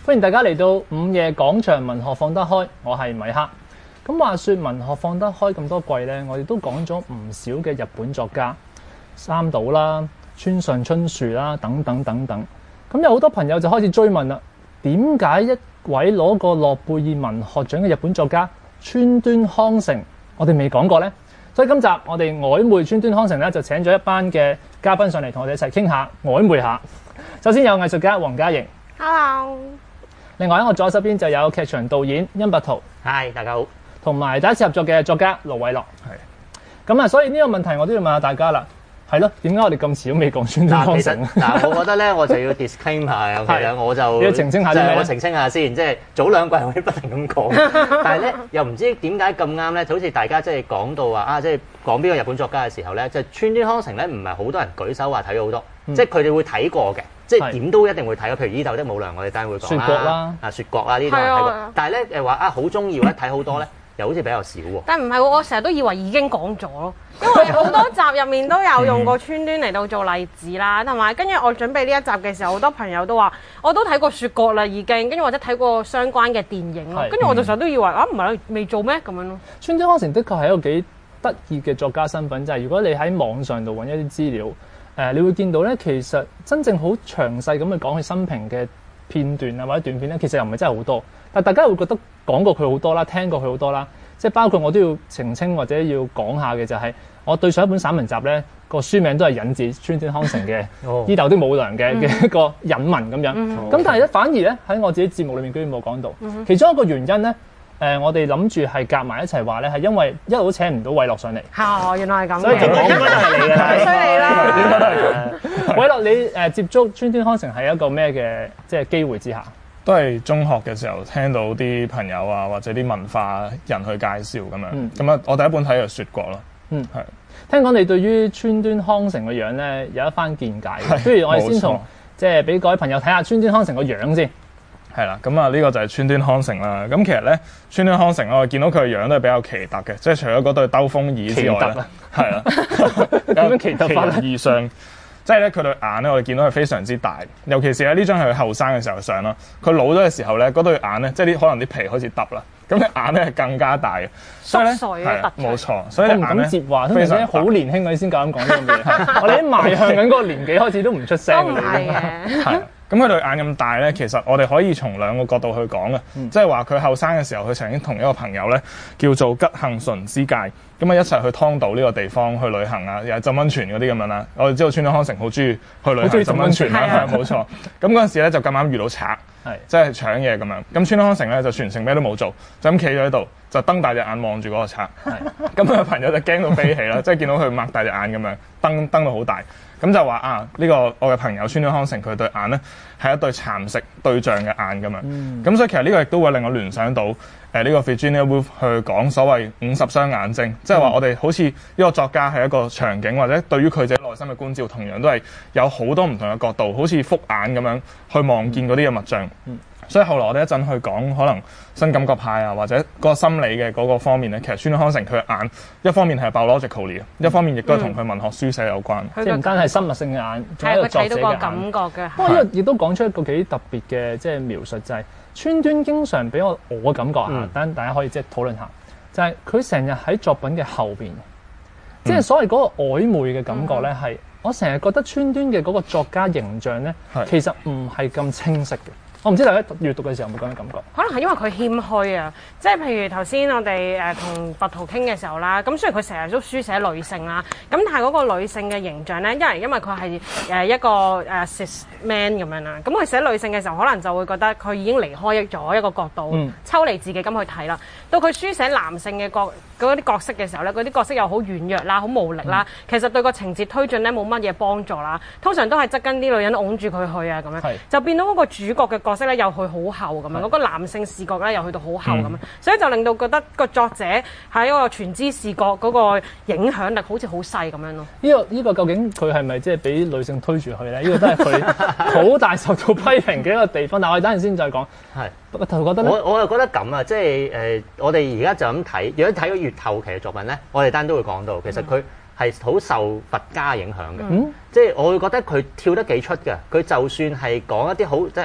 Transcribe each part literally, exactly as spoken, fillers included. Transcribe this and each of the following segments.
歡迎大家嚟到午夜廣場文學放得開，我係米克。咁話說文學放得開咁多季呢，我哋都講咗唔少嘅日本作家，三島啦、村上春樹啦等等等等。咁有好多朋友就開始追問啦，點解一位攞過諾貝爾文學獎嘅日本作家川端康成，我哋未講過呢？所以今集我哋曖昧川端康成咧，就請咗一班嘅嘉賓上嚟同我哋一齊傾下曖昧下。首先有藝術家黃嘉瑩 ，Hello。 另外喺我左手邊就有劇場導演殷百圖， 嗨，大家好。 同埋第一次合作嘅作家盧偉樂，係。咁啊，所以呢個問題我都要問下大家啦。係咯，點解我哋咁遲都未講川端康成？ 嗱，我覺得咧，我就要 disclaim 下，尤其咧，我就要澄清下啲咩？ 我澄清下先，即係早兩季我都不停咁講，但係咧又唔知點解咁啱咧，就好似大家即係講到話啊，即係講邊個日本作家嘅時候咧，就川端康成咧，唔係好多人舉手話睇咗好多，嗯、即係佢哋會睇過嘅，即係點都一定會睇嘅。譬如伊豆的舞娘，我哋等陣會講啦，雪國啦，啊雪國啦呢啲睇過，但係咧誒話啊好中意或者睇好多咧。又好似比較少喎， 但唔係喎，我成日都以為已經講咗咯，因為好多集入面都有用過川端嚟到做例子啦，同埋跟住我準備呢一集嘅時候，好多朋友都話我都睇過雪國啦已經，跟住或者睇過相關嘅電影咯，跟住我就成日都以為啊唔係未做咩咁樣咯。 川端康成的確係一個幾得意嘅作家身份，就係、是、如果你喺網上度揾一啲資料，誒、呃，你會見到咧，其實真正好詳細咁去講佢生平嘅片段啊或者短片咧，其實又唔係真係好多。但大家會覺得講過佢好多啦，聽過佢好多啦，即係包括我都要澄清或者要講下嘅就係、是，我對上一本散文集咧個書名都係引自川端康成嘅《伊豆的舞娘》嘅嘅一個引文咁樣。咁、嗯、但係咧反而咧喺我自己節目裏面居然冇講到，嗯、其中一個原因咧，誒、呃、我哋諗住係夾埋一齊話咧，係因為一路都請唔到偉樂上嚟。 哦，原來係咁。 所以就講應該都係你嘅啦， 犀利啦！ 應該都係。偉樂，你誒、呃、接觸川端康成係一個咩嘅即係機會之下？ 都係中學嘅時候聽到啲朋友啊，或者啲文化人去介紹咁樣，咁啊、嗯，我第一本睇就《雪國》咯。嗯，係。聽講你對於川端康成個樣咧有一番見解，不如我哋先同即係俾各位朋友睇下川端康成個樣先。 係啦，咁啊呢個就係川端康成啦。咁其實咧，川端康成我見到佢個樣都係比較奇特嘅，即係除咗嗰對兜風耳之外咧，係啦， 點樣奇特法咧？ 異相。即係咧，佢對眼咧，我哋見到係非常之大，尤其是喺呢張係佢後生嘅時候相啦。佢老咗嘅時候咧，嗰對眼咧，即係啲可能啲皮開始耷啦，咁佢眼咧係更加大嘅。所以咧，係冇錯，所以我唔敢接話，通常好年輕嗰啲先敢講呢樣嘢。我哋啲邁向緊嗰個年紀開始都唔出聲嘅。 係嘅。 咁佢對眼咁大咧，其實我哋可以從兩個角度去講嘅，嗯、即係話佢後生嘅時候，佢曾經同一個朋友咧叫做吉幸純之介，咁啊一齊去湯島呢個地方去旅行啊，又係浸溫泉嗰啲咁樣啦。我哋知道川端康成好中意去旅行浸溫泉啦，冇錯。咁嗰陣時咧就咁啱遇到賊，即係搶嘢咁樣。咁川端康成咧就全程咩都冇做，就咁企咗喺度，就瞪大隻眼望住嗰個賊。咁佢個朋友就驚到飛起啦，即係見到佢擘大隻眼咁樣，瞪瞪到好大。咁就話啊，呢、這個我嘅朋友川端康成佢對眼咧係一對蠶食對象嘅眼咁樣，咁、嗯、所以其實呢個亦都會令我聯想到誒呢、呃這個 Virginia Woolf 去講所謂五十雙眼睛，即係話我哋好似呢個作家係一個場景，或者對於佢自己內心嘅觀照，同樣都係有好多唔同嘅角度，好似複眼咁樣去望見嗰啲嘅物象。嗯嗯所以後來我哋一陣去講可能新感覺派啊，或者個心理嘅嗰個方面咧，其實川端康成佢嘅眼一方面係 biologically 嘅，一方面亦都係同佢文學書寫有關。 嗯、即係唔單係生物性嘅眼，仲有一個作者嘅眼。係佢睇到個感覺嘅。不過呢個亦都講出一個幾特別嘅即係描述，就係、是、川端經常俾我我嘅感覺啊，等、嗯、大家可以即係討論下，就係佢成日喺作品嘅後邊，即係所謂嗰個曖昧嘅感覺咧，係、嗯、我成日覺得川端嘅嗰個作家形象咧，是其實唔係咁清晰嘅。我唔知大家閱讀嘅時候有冇咁嘅感覺？可能係因為佢謙虛啊，即係譬如頭先我哋誒同百圖傾嘅時候啦，咁雖然佢成日都書寫女性啦，咁但係嗰個女性嘅形象咧，因為因為佢係誒一個誒 cis man 咁樣啦，咁佢寫女性嘅時候，可能就會覺得佢已經離開咗一個角度，嗯、抽離自己咁去睇啦。到佢書寫男性嘅角嗰啲角色嘅時候咧，嗰啲角色又好軟弱啦，好無力啦，嗯、其實對個情節推進咧冇乜嘢幫助啦。通常都係側跟啲女人擁住佢去啊，咁樣是就變到嗰個主角嘅角色咧又去好後咁樣，嗰、那個男性視角咧又去到好後咁樣，嗯、所以就令到覺得個作者喺一個全知視角嗰個影響力好似好細咁樣咯。呢、這個呢、這個究竟佢係咪即係俾女性推住去咧？呢、這個都係佢好大受到批評嘅一個地方。但係我哋等陣先再講。係，我就覺得咧， 我我又覺得咁啊，即係誒、呃，我哋而家就咁睇，如果睇咗越後期嘅作品咧，我哋單都會講到，其實佢係好受佛家影響嘅。嗯，即係我會覺得佢跳得幾出嘅。佢就算係講一啲好即係。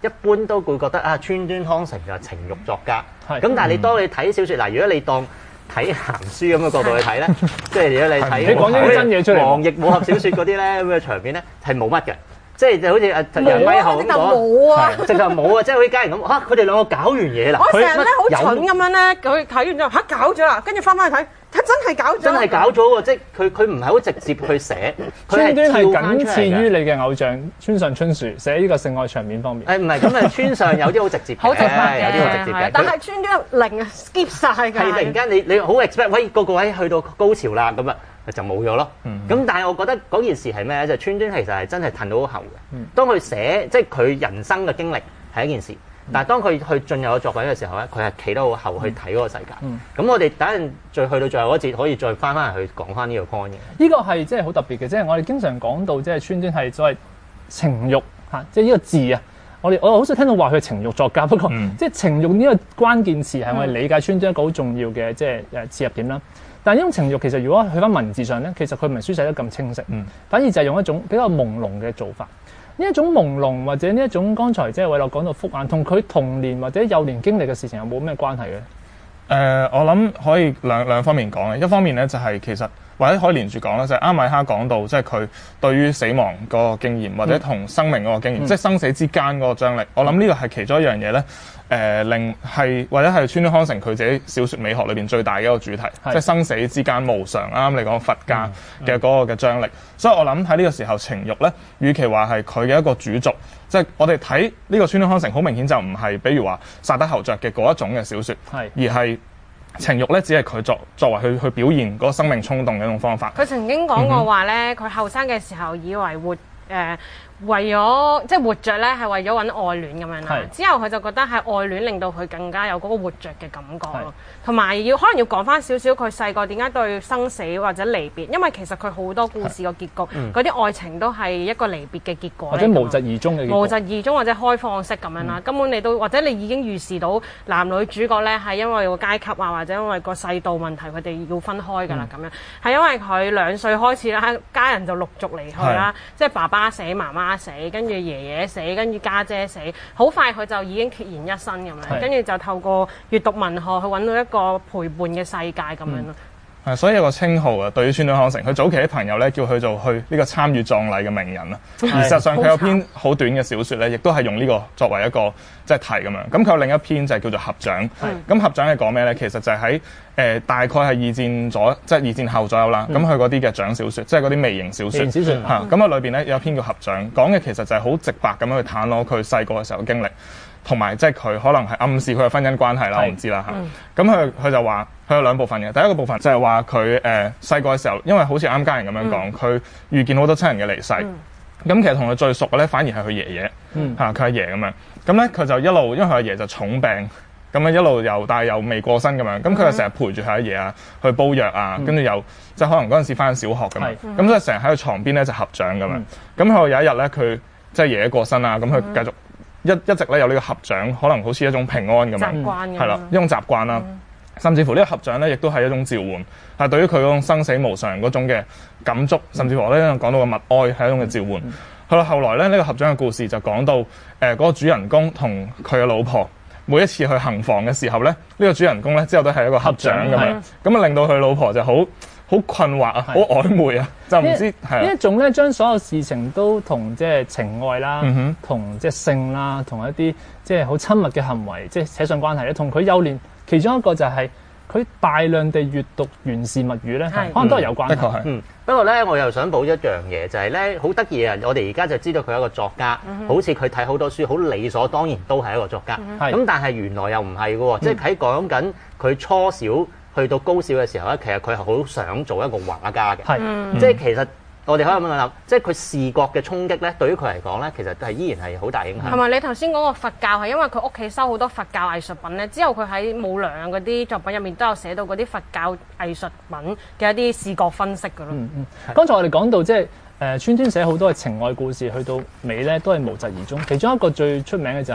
一般都會覺得啊，川端康成就係情慾作家。 係。 咁但係你當你睇小説嗱，如果你當睇鹹書咁嘅角度去睇咧，即係如果你睇你講啲真嘢出嚟， 黃易武俠小説嗰啲咧咁嘅場面咧係冇乜嘅。即係就好似阿楊威後咁講， 冇啊， 直頭冇啊！即係好似家人咁，嚇佢哋兩個搞完嘢啦。 我成日咧好蠢咁樣咧，佢睇完之後嚇搞咗啦，跟住翻返去睇，睇真係搞咗。 真係搞咗喎！即係佢佢唔係好直接去寫， 川端係僅次於你嘅偶像村上春樹寫呢個性愛場面方面。 誒唔係咁啊，村上有啲好直接嘅，有啲好直接嘅。 但係川端零啊 skip 曬㗎。 係突然間你你好 expect，喂個個位去到高潮啦咁啊！就冇咗咯。咁、嗯、但係我覺得嗰件事係咩咧？就川端其實係真係褪到好後嘅。嗯、當佢寫即係佢人生嘅經歷係一件事，嗯、但係當佢去進入個作品嘅時候咧，佢係企得好後去睇嗰個世界。咁、嗯嗯、我哋等陣再去到最後嗰節，可以再翻翻嚟去講翻呢個 point 嘅。 呢個係即係好特別嘅，即係我哋經常講到即係川端係所謂情慾嚇，即係呢個字啊。我哋我好少聽到話佢係情慾作家，不過、嗯、即係情慾呢個關鍵詞係我哋理解川端一個好重要嘅即係誒切入點啦。但係呢種情慾其實如果去翻文字上咧，其實佢唔係書寫得咁清晰，嗯、反而就係用一種比較朦朧嘅做法。呢一種朦朧或者呢一種剛才即係偉樂講到複眼，同佢童年或者幼年經歷嘅事情有冇咩關係嘅？誒、 呃，我諗可以兩兩方面講嘅。一方面咧就係其實或者可以連住講啦，就係、是、阿米哈講到即係佢對於死亡嗰個經驗，或者同生命嗰個經驗，嗯、即係生死之間嗰個張力。我諗呢個係其中一樣嘢咧。誒、呃、令係或者係川端康成佢自己小説美學裏邊最大嘅一個主題，是即係生死之間無常。啱啱你講佛家嘅嗰個嘅張力，嗯嗯、所以我諗喺呢個時候情慾咧，與其話係佢嘅一個主軸，即係我哋睇呢個川端康成好明顯就唔係，比如話薩德侯爵嘅嗰一種嘅小説，是而係情慾咧，只係佢作作為去去表現嗰個生命衝動嘅一種方法。 佢曾經講過話咧，佢後生嘅時候以為活誒。呃為咗即係活着咧，係為咗揾愛戀咁樣啦。是之後佢就覺得係愛戀令到佢更加有嗰個活着嘅感覺咯。同埋是要可能要講翻少少佢細個點解對生死或者離別，因為其實佢好多故事個結局，嗰啲、嗯、愛情都係一個離別嘅結果，或者無疾而終嘅結果。 無疾而終或者開放式咁樣啦。嗯、根本你都或者你已經預示到男女主角咧係因為個階級啊，或者因為個世道問題，佢哋要分開㗎啦咁樣。係因為佢兩歲開始啦，家人就陸續離去啦，是即係爸爸死、媽媽死，跟住爺爺死，跟住家姐死，好快佢就已經孑然一身咁樣，跟住是就透過閱讀文學去揾到一個陪伴嘅世界咁樣咯。 係，所以有個稱號啊，對於川端康成，佢早期啲朋友咧叫佢做去呢個參與葬禮嘅名人啊。事實上佢有篇好短嘅小説咧，亦都係用呢個作為一個即係題咁樣。咁佢有另一篇就係叫做《合掌》。咁《合掌》係講咩咧？其實就係喺誒大概係二戰左，即係二戰後左右啦。咁佢嗰啲嘅掌小説，即係嗰啲微型小説。嚇、嗯，咁啊裏邊咧有一篇叫《合掌》，講嘅其實就係好直白咁樣去袒露佢細個嘅時候嘅經歷。同埋即係佢可能係暗示佢嘅婚姻關係啦，我唔知啦嚇。咁佢佢就話佢有兩部分嘅，第一個部分就係話佢誒細個嘅時候，因為好似啱家人咁樣講，佢、嗯、遇見好多親人嘅離世。咁、嗯、其實同佢最熟嘅咧，反而係佢爺爺嚇，佢阿爺咁樣。咁咧佢就一路因為佢阿爺就重病，咁樣一路又但係又未過身咁樣。咁佢就成日陪住佢阿爺啊，去煲藥啊，跟住、嗯、又即係可能嗰陣時返小學咁樣。咁、嗯、所以成日喺佢床邊咧就合掌咁樣。咁佢、嗯、有一日咧，佢即係爺爺過身啦，咁佢繼續。一一直咧有呢個合掌，可能好似一種平安咁樣，係啦，一種習慣啦。嗯、甚至乎呢個合掌咧，亦都係一種召喚，係對於佢嗰種生死無常嗰種嘅感觸，甚至乎咧講到個默哀係一種嘅召喚。去到、嗯、後來咧，呢、呢個合掌嘅故事就講到誒嗰、呃那個主人公同佢嘅老婆每一次去行房嘅時候咧，呢、呢個主人公咧之後都係一個合掌咁樣，咁啊令到佢老婆就好好困惑啊，好曖昧啊，就唔知係呢一種咧，將所有事情都同即係情愛啦，同即係性啦，同一啲即係好親密嘅行為，即係扯上關係咧。同佢幼年其中一個就係佢大量地閱讀源氏物語咧，可能都係有關係。的確係。嗯， 不過咧，我又想補一樣嘢，就係咧好得意啊！我哋而家就知道佢係一個作家，好似佢睇好多書，好理所當然都係一個作家。咁但係原來又唔係嘅喎，即係喺講緊佢初小。去到高小嘅時候咧，其實佢係好想做一個畫家嘅， 是即係其實我哋可以咁樣諗，即係佢視覺嘅衝擊咧，對於佢嚟講咧，其實係依然係好大影響。 同埋你頭先講個佛教係因為佢屋企收好多佛教藝術品咧，之後佢喺武良嗰啲作品入面都有寫到嗰啲佛教藝術品嘅一啲視覺分析㗎咯。 嗯嗯，剛才我哋講到即係誒川端寫好多嘅情愛故事，去到尾咧都係無疾而終。其中一個最出名嘅就係、是。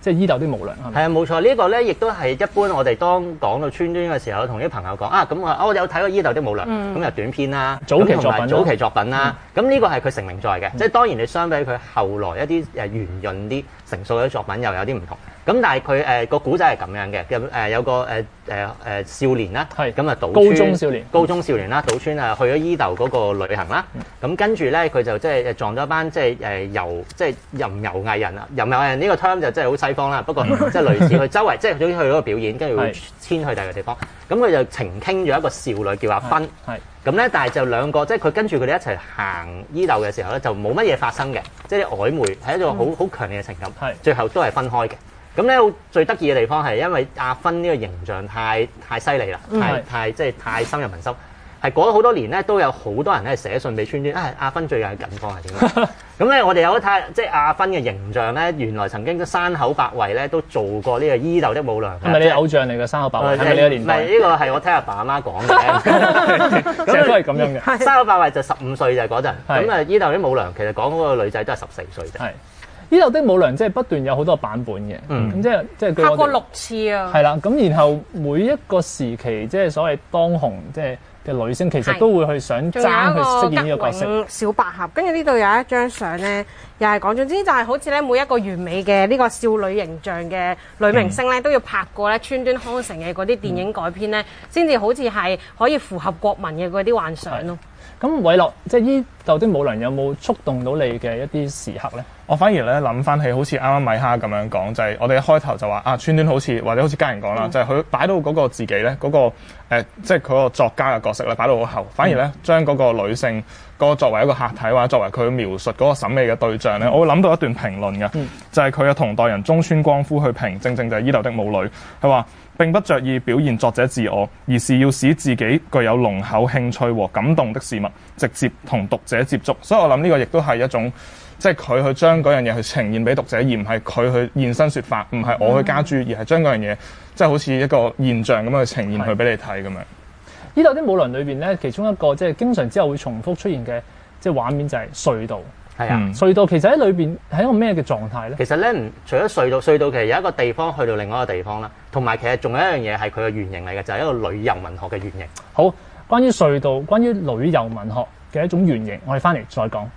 即係伊豆的無良係咪？ 係啊，冇錯，呢個咧亦都係一般我哋當講到川端嘅時候，同啲朋友講啊，咁我我有睇過伊豆的無良，咁又短篇啦， 早期作品， 早期作品啦，咁呢個係佢成名作嘅，即係當然你相比佢後來一啲誒圓潤啲成熟嘅作品又有啲唔同。咁但係佢誒個古仔係咁樣嘅，咁誒有個誒誒誒少年啦，咁啊島高中少年， 高中少年啦，島川啊去咗伊豆嗰個旅行啦，咁跟住咧佢就即係撞咗一班即係誒遊即係吟遊藝人啊，吟遊藝人呢個 term 就真係好西方啦，不過即係類似佢周圍即係總之去嗰個表演，跟住會遷去第二個地方，咁佢就情傾咗一個少女叫阿芬，咁咧但係就兩個即係佢跟住佢哋一齊行伊豆嘅時候咧，就冇乜嘢發生嘅，即係啲曖昧係一種好好強烈嘅情感，最後都係分開嘅。咁咧最得意嘅地方係因為阿芬呢個形象太太犀利啦，太太即係太深入民心，係過咗好多年咧都有好多人咧寫信俾川端，啊阿芬最近嘅近況係點樣？咁咧我哋有得睇，即係阿芬嘅形象咧，原來曾經山口百惠咧都做過呢個伊豆的舞娘。 係咪你偶像嚟嘅山口百惠？係咪呢個年代？ 唔係呢個係我聽阿爸阿媽講嘅， 成日都係咁樣嘅。 山口百惠就十五歲就嗰陣，咁啊伊豆的舞娘其實講嗰個女仔都係十四歲啫。 伊豆的舞娘即係不斷有好多版本嘅，咁、嗯、即係即係拍過六次啊。 係啦，咁然後每一個時期即係所謂當紅即係嘅女星，其實都會去想爭去飾演呢個角色。 小百合，跟住呢度有一張相咧，又係講總之就係好似咧每一個完美嘅呢個少女形象嘅女明星咧，嗯、都要拍過咧川端康成嘅嗰啲電影改編咧，先至、嗯、好似係可以符合國民嘅嗰啲幻想咯。 咁偉樂，即係伊豆的舞娘有冇觸動到你嘅一啲時刻咧？ 我反而咧諗翻起好似啱啱米哈咁樣講，就係、是、我哋一開頭就話啊，川端好似或者好似家人講啦，嗯、就係佢擺到嗰個自己咧，嗰、那個、呃、即係佢個作家嘅角色咧，擺到好後，反而咧將嗰個女性嗰個作為一個客體或者作為佢描述嗰個審美嘅對象咧，嗯、我會諗到一段評論嘅，嗯、就係佢嘅同代人中村光夫去評，正正就係伊豆的舞女，佢話並不着意表現作者自我，而是要使自己具有濃厚興趣和感動的事物直接同讀者接觸，所以我諗呢個亦都係一種。即係佢去將嗰樣嘢去呈現俾讀者，而唔係佢去現身說法，唔係我去加注，而係將嗰樣嘢即係好似一個現象咁樣去呈現佢俾你睇咁樣。 伊豆的舞娘裏邊咧，其中一個即係經常之後會重複出現嘅即係畫面就係隧道。 係啊， 隧道其實喺裏邊係一個咩嘅狀態咧？ 其實咧，唔除咗隧道，隧道其實有一個地方去到另外一個地方啦，同埋其實仲有一樣嘢係佢嘅原型嚟嘅，就係、是、一個旅遊文學嘅原型。 好，關於隧道，關於旅遊文學嘅一種原型，我哋翻嚟再講。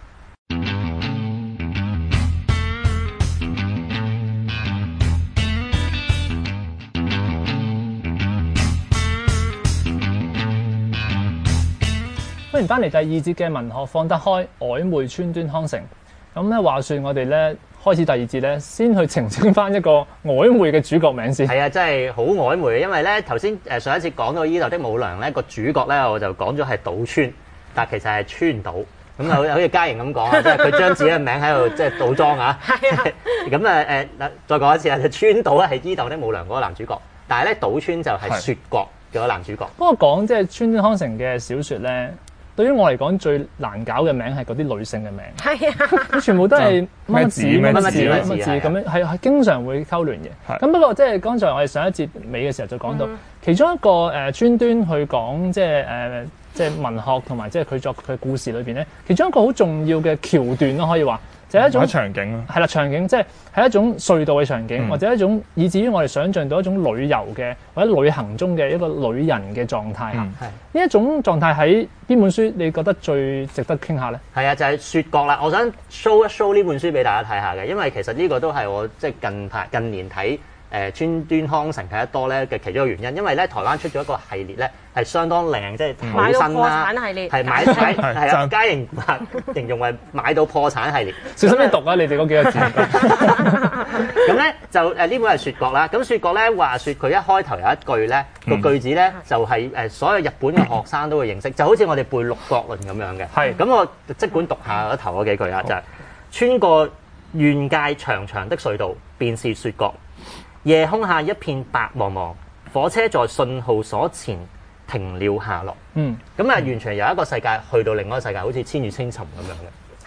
歡迎翻嚟第二節嘅文學放得開，曖昧川端康成。咁咧話說我哋咧開始第二節咧，先去澄清翻一個曖昧嘅主角名先。 係啊，真係好曖昧嘅，因為咧頭先誒上一節講到伊豆的舞娘咧個主角咧，我就講咗係島川，但其實係川島。咁啊，好似嘉瑩咁講啊，即係佢將自己嘅名喺度即係倒裝啊。係啊。咁啊誒，再講一次啊，就川島咧係伊豆的舞娘嗰個男主角，但係咧島川就係雪國嘅男主角。 不過講即係川端康成嘅小説咧。對於我嚟講，最難搞嘅名係嗰啲女性嘅名，係啊，佢全部都係乜字乜乜字乜字咁樣，係係經常會溝亂嘅。咁不過即係剛才我哋上一節尾嘅時候就講到，嗯、其中一個誒川端去講即係誒即係文學同埋即係佢作佢故事裏邊咧，其中一個好重要嘅橋段咯，可以話。就係一種場景咯， 係啦，場景即係係一種隧道嘅場景，嗯、或者一種以至於我哋想像到一種旅遊嘅或者旅行中嘅一個旅人嘅狀態嚇。係呢、嗯、一種狀態喺邊本書你覺得最值得傾下咧？ 係啊，就係、是、雪國啦。我想 show 一 show 呢本書俾大家睇下嘅，因為其實呢個都係我即係近排近年睇。誒川端康成睇得多咧嘅其中一個原因，因為咧台灣出咗一個系列咧係相當靚，即係好新啦，係買買係啊，嘉瑩形容為買到破產系列。 小心啲讀啊！你哋嗰幾個字。 咁咧就誒呢本係雪國啦。咁雪國咧話説佢一開頭有一句咧個句子咧就係誒所有日本嘅學生都會認識，就好似我哋背六國論咁樣嘅。係。咁我即管讀下嗰頭嗰幾句啊，就係穿過怨界長長的隧道，便是雪國。夜空下一片白茫茫，火車在信號所前停了下落。嗯，咁啊，完全由一個世界去到另外一個世界，好似千與千尋咁樣嘅。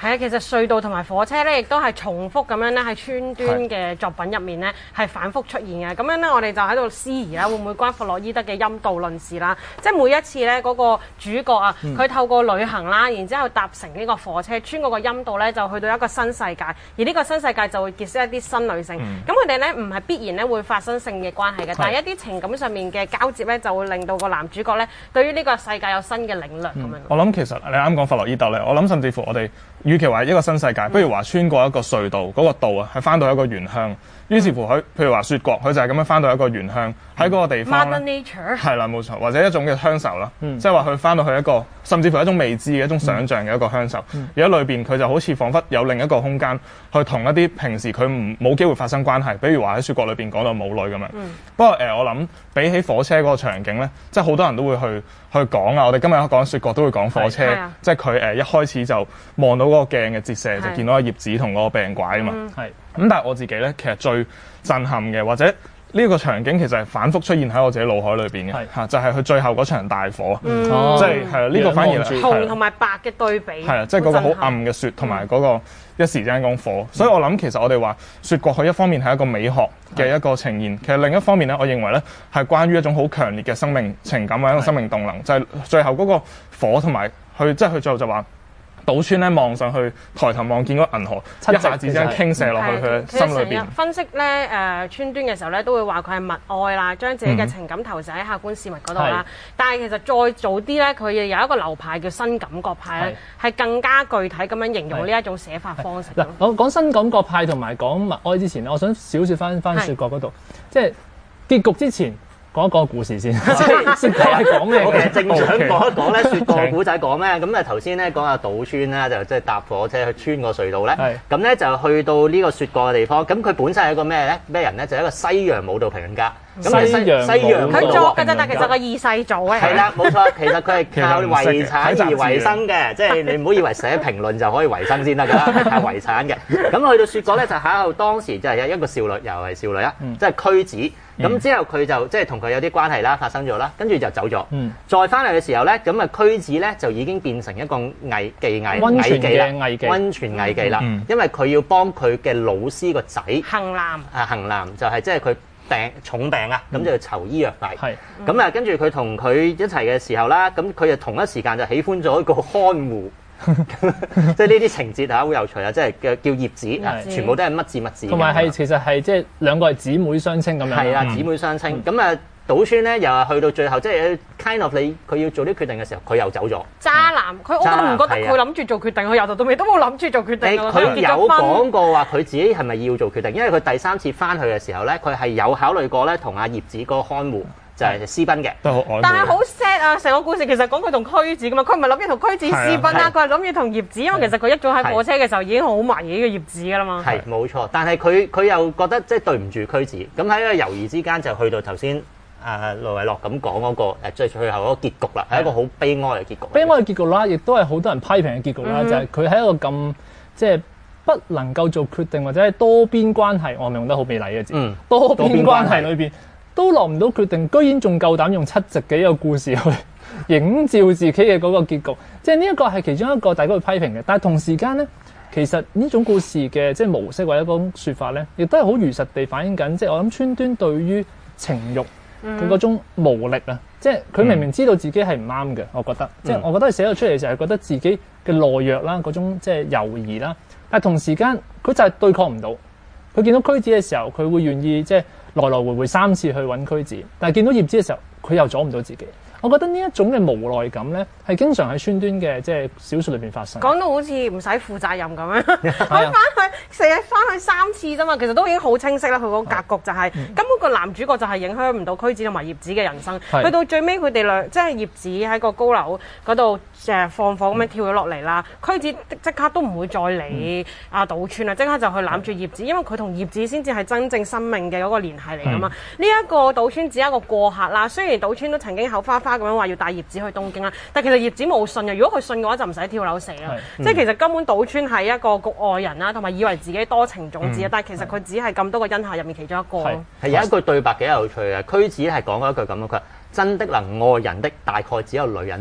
係啊，其實隧道同埋火車咧，亦都係重複咁樣咧喺川端嘅作品入面咧係反覆出現嘅。咁樣咧，我哋就喺度思疑啦，會唔會關弗洛伊德嘅陰道論事啦？即係每一次咧嗰個主角啊，佢、嗯、透過旅行啦，然之後搭乘呢個火車穿過個陰道咧，就去到一個新世界，而呢個新世界就會結識一啲新女性。咁佢哋咧唔係必然咧會發生性嘅關係嘅，但係一啲情感上面嘅交接咧，就會令到個男主角咧對於呢個世界有新嘅領略咁樣。 我諗其實你啱講弗洛伊德咧，我諗甚至乎我哋與其話一個新世界，不如話穿過一個隧道嗰、那個道啊，係翻到一個原鄉。於是乎佢，譬如話雪國，佢就係咁樣翻到一個原鄉喺嗰個地方咧。 Mother Nature 係啦，冇錯，或者一種嘅鄉愁啦，即係話佢翻到去一個，甚至乎一種未知嘅一種想像嘅一個鄉愁。嗯、而喺裏邊佢就好似彷彿有另一個空間，去同一啲平時佢唔冇機會發生關係，比如話喺雪國裏邊講到母女咁樣。嗯、不過誒、呃，我諗比起火車嗰個場景咧，即係好多人都會去去講啊。我哋今日講雪國都會講火車，即係佢誒一開始就望到嗰個鏡嘅折射，就見到阿葉子同嗰個病怪啊嘛。係咁、嗯，但係我自己咧，其實最震撼嘅，或者呢個場景其實係反覆出現喺我自己腦海裏邊嘅嚇，就係、是、佢最後嗰場大火，嗯、即係係啊，呢、這個反而係紅同埋白嘅對比， 係啊，即係嗰個好暗嘅雪同埋嗰個一時之間講火，嗯、所以我諗其實我哋話雪國佢一方面係一個美學嘅一個呈現，其實另一方面咧，我認為咧係關於一種好強烈嘅生命情感或者一個生命動能，就係、是、最後嗰個火同埋佢即係佢最後就話。島村咧望上去，抬頭望見嗰銀河，一下子之間傾瀉落去佢嘅心裏邊。 分析咧誒、呃、川端嘅時候咧，都會話佢係物愛啦，將自己嘅情感投射喺客觀事物嗰度啦。嗯、但係其實再早啲咧，佢又有一個流派叫新感覺派咧，係更加具體咁樣形容呢一種寫法方式。 嗱，我講新感覺派同埋講物愛之前咧，我想少少翻翻雪國嗰度，即係結局之前。講一講故事先，即係雪國係講咩？ 我其實正想講一講咧，雪國古仔講咩？咁啊頭先咧講下島村啦，就即係搭火車去穿個隧道咧。咁咧就去到呢個雪國嘅地方。咁佢本身係一個咩咧？咩人咧？就係一個西洋舞蹈評論家。 咁西洋西洋佢作嘅啫，但其實個二世祖嘅。 係啦，冇錯，其實佢係靠遺產而為生嘅。即係你唔好以為寫評論就可以為生先得㗎啦，係靠遺產嘅。咁去到雪國咧，就喺度當時就係有一個少女，又係少女啊，即係駒子。咁、嗯、之後佢就即係同佢有啲關係啦，發生咗啦，跟住就走咗。嗯、再翻嚟嘅時候咧，咁啊駒子咧就已經變成一個藝技藝溫泉嘅藝伎， 溫泉藝伎啦。嗯、因為佢要幫佢嘅老師個仔行男啊，行男就係即係佢病重病啊，咁、嗯、就要籌醫藥費。係咁啊，嗯、跟住佢同佢一齊嘅時候啦，咁佢就同一時間就喜歡咗一個看護。即係呢啲情節嚇好有趣啊！即係叫叫葉子啊，全部都係乜字乜字。同埋係其實係即係兩個係姊妹相稱咁樣。 係啊，姊妹相稱。咁啊，島村咧又係去到最後，即係 kind of 你佢要做啲決定嘅時候，佢又走咗。 渣男，佢我都唔覺得佢諗住做決定，佢由頭到尾都冇諗住做決定。 佢有講過話佢自己係咪要做決定？因為佢第三次翻去嘅時候咧，佢係有考慮過咧同阿葉子嗰個看護。就係私奔嘅， 都好曖昧。 但係好 sad 啊！成個故事其實講佢同駒子噶嘛，佢唔係諗住同駒子私奔啦，佢係諗住同葉子，因為其實佢一早喺火車嘅時候已經好迷呢個葉子噶啦嘛。 係冇錯，但係佢佢又覺得即係對唔住駒子，咁喺一個猶豫之間就去到頭先啊盧偉樂咁講嗰個誒最最後嗰個結局啦，係一個好悲哀嘅結局。 悲哀嘅結局啦，亦都係好多人批評嘅結局啦，就係佢喺一個咁即係不能夠做決定或者係多邊關係，我係咪用得好美麗嘅字？嗯，多邊關係裏邊。都落唔到決定，居然仲夠膽用七夕嘅一個故事去映照自己嘅嗰個結局，即係呢一個係其中一個大家會批評嘅。但係同時間咧，其實呢種故事嘅即係模式或者嗰種説法咧，亦都係好如實地反映緊，即係我諗川端對於情慾佢嗰種無力啊，嗯、即係佢明明知道自己係唔啱嘅，我覺得，嗯、即係我覺得佢寫到出嚟嘅時候係覺得自己嘅懦弱啦，嗰種即係猶豫啦，但係同時間佢就係對抗唔到，佢見到駒子嘅時候，佢會願意即係。來來回回三次去揾駒子，但係見到葉子嘅時候，佢又阻唔到自己。我覺得呢一種嘅無奈感咧，係經常喺川端嘅即係小説裏邊發生。 講到好似唔使負責任咁樣，佢翻去成日翻去三次啫嘛，其實都已經好清晰啦。佢個格局就係、是、根本個男主角就係影響唔到駒子同埋葉子嘅人生。去到最尾佢哋兩即係葉子喺個高樓嗰度誒放火咁樣跳咗落嚟啦，駒、嗯、子即刻都唔會再理阿島村啦，即刻就去攬住葉子，因為佢同葉子先至係真正生命嘅嗰個聯繫嚟噶嘛。呢一、嗯、個島村只係一個過客啦，雖然島村都曾經口花花咁樣話要帶葉子去東京啦，但其實葉子冇信嘅。如果佢信嘅話，就唔使跳樓死啦。嗯、即係其實根本島村係一個局外人啦，同埋以為自己多情種子啊，嗯、但係其實佢只係咁多個恩客入面其中一個。 係有一句對白幾有趣嘅，駒子係講過一句咁樣，佢話真的能愛人的大概只有女人吧。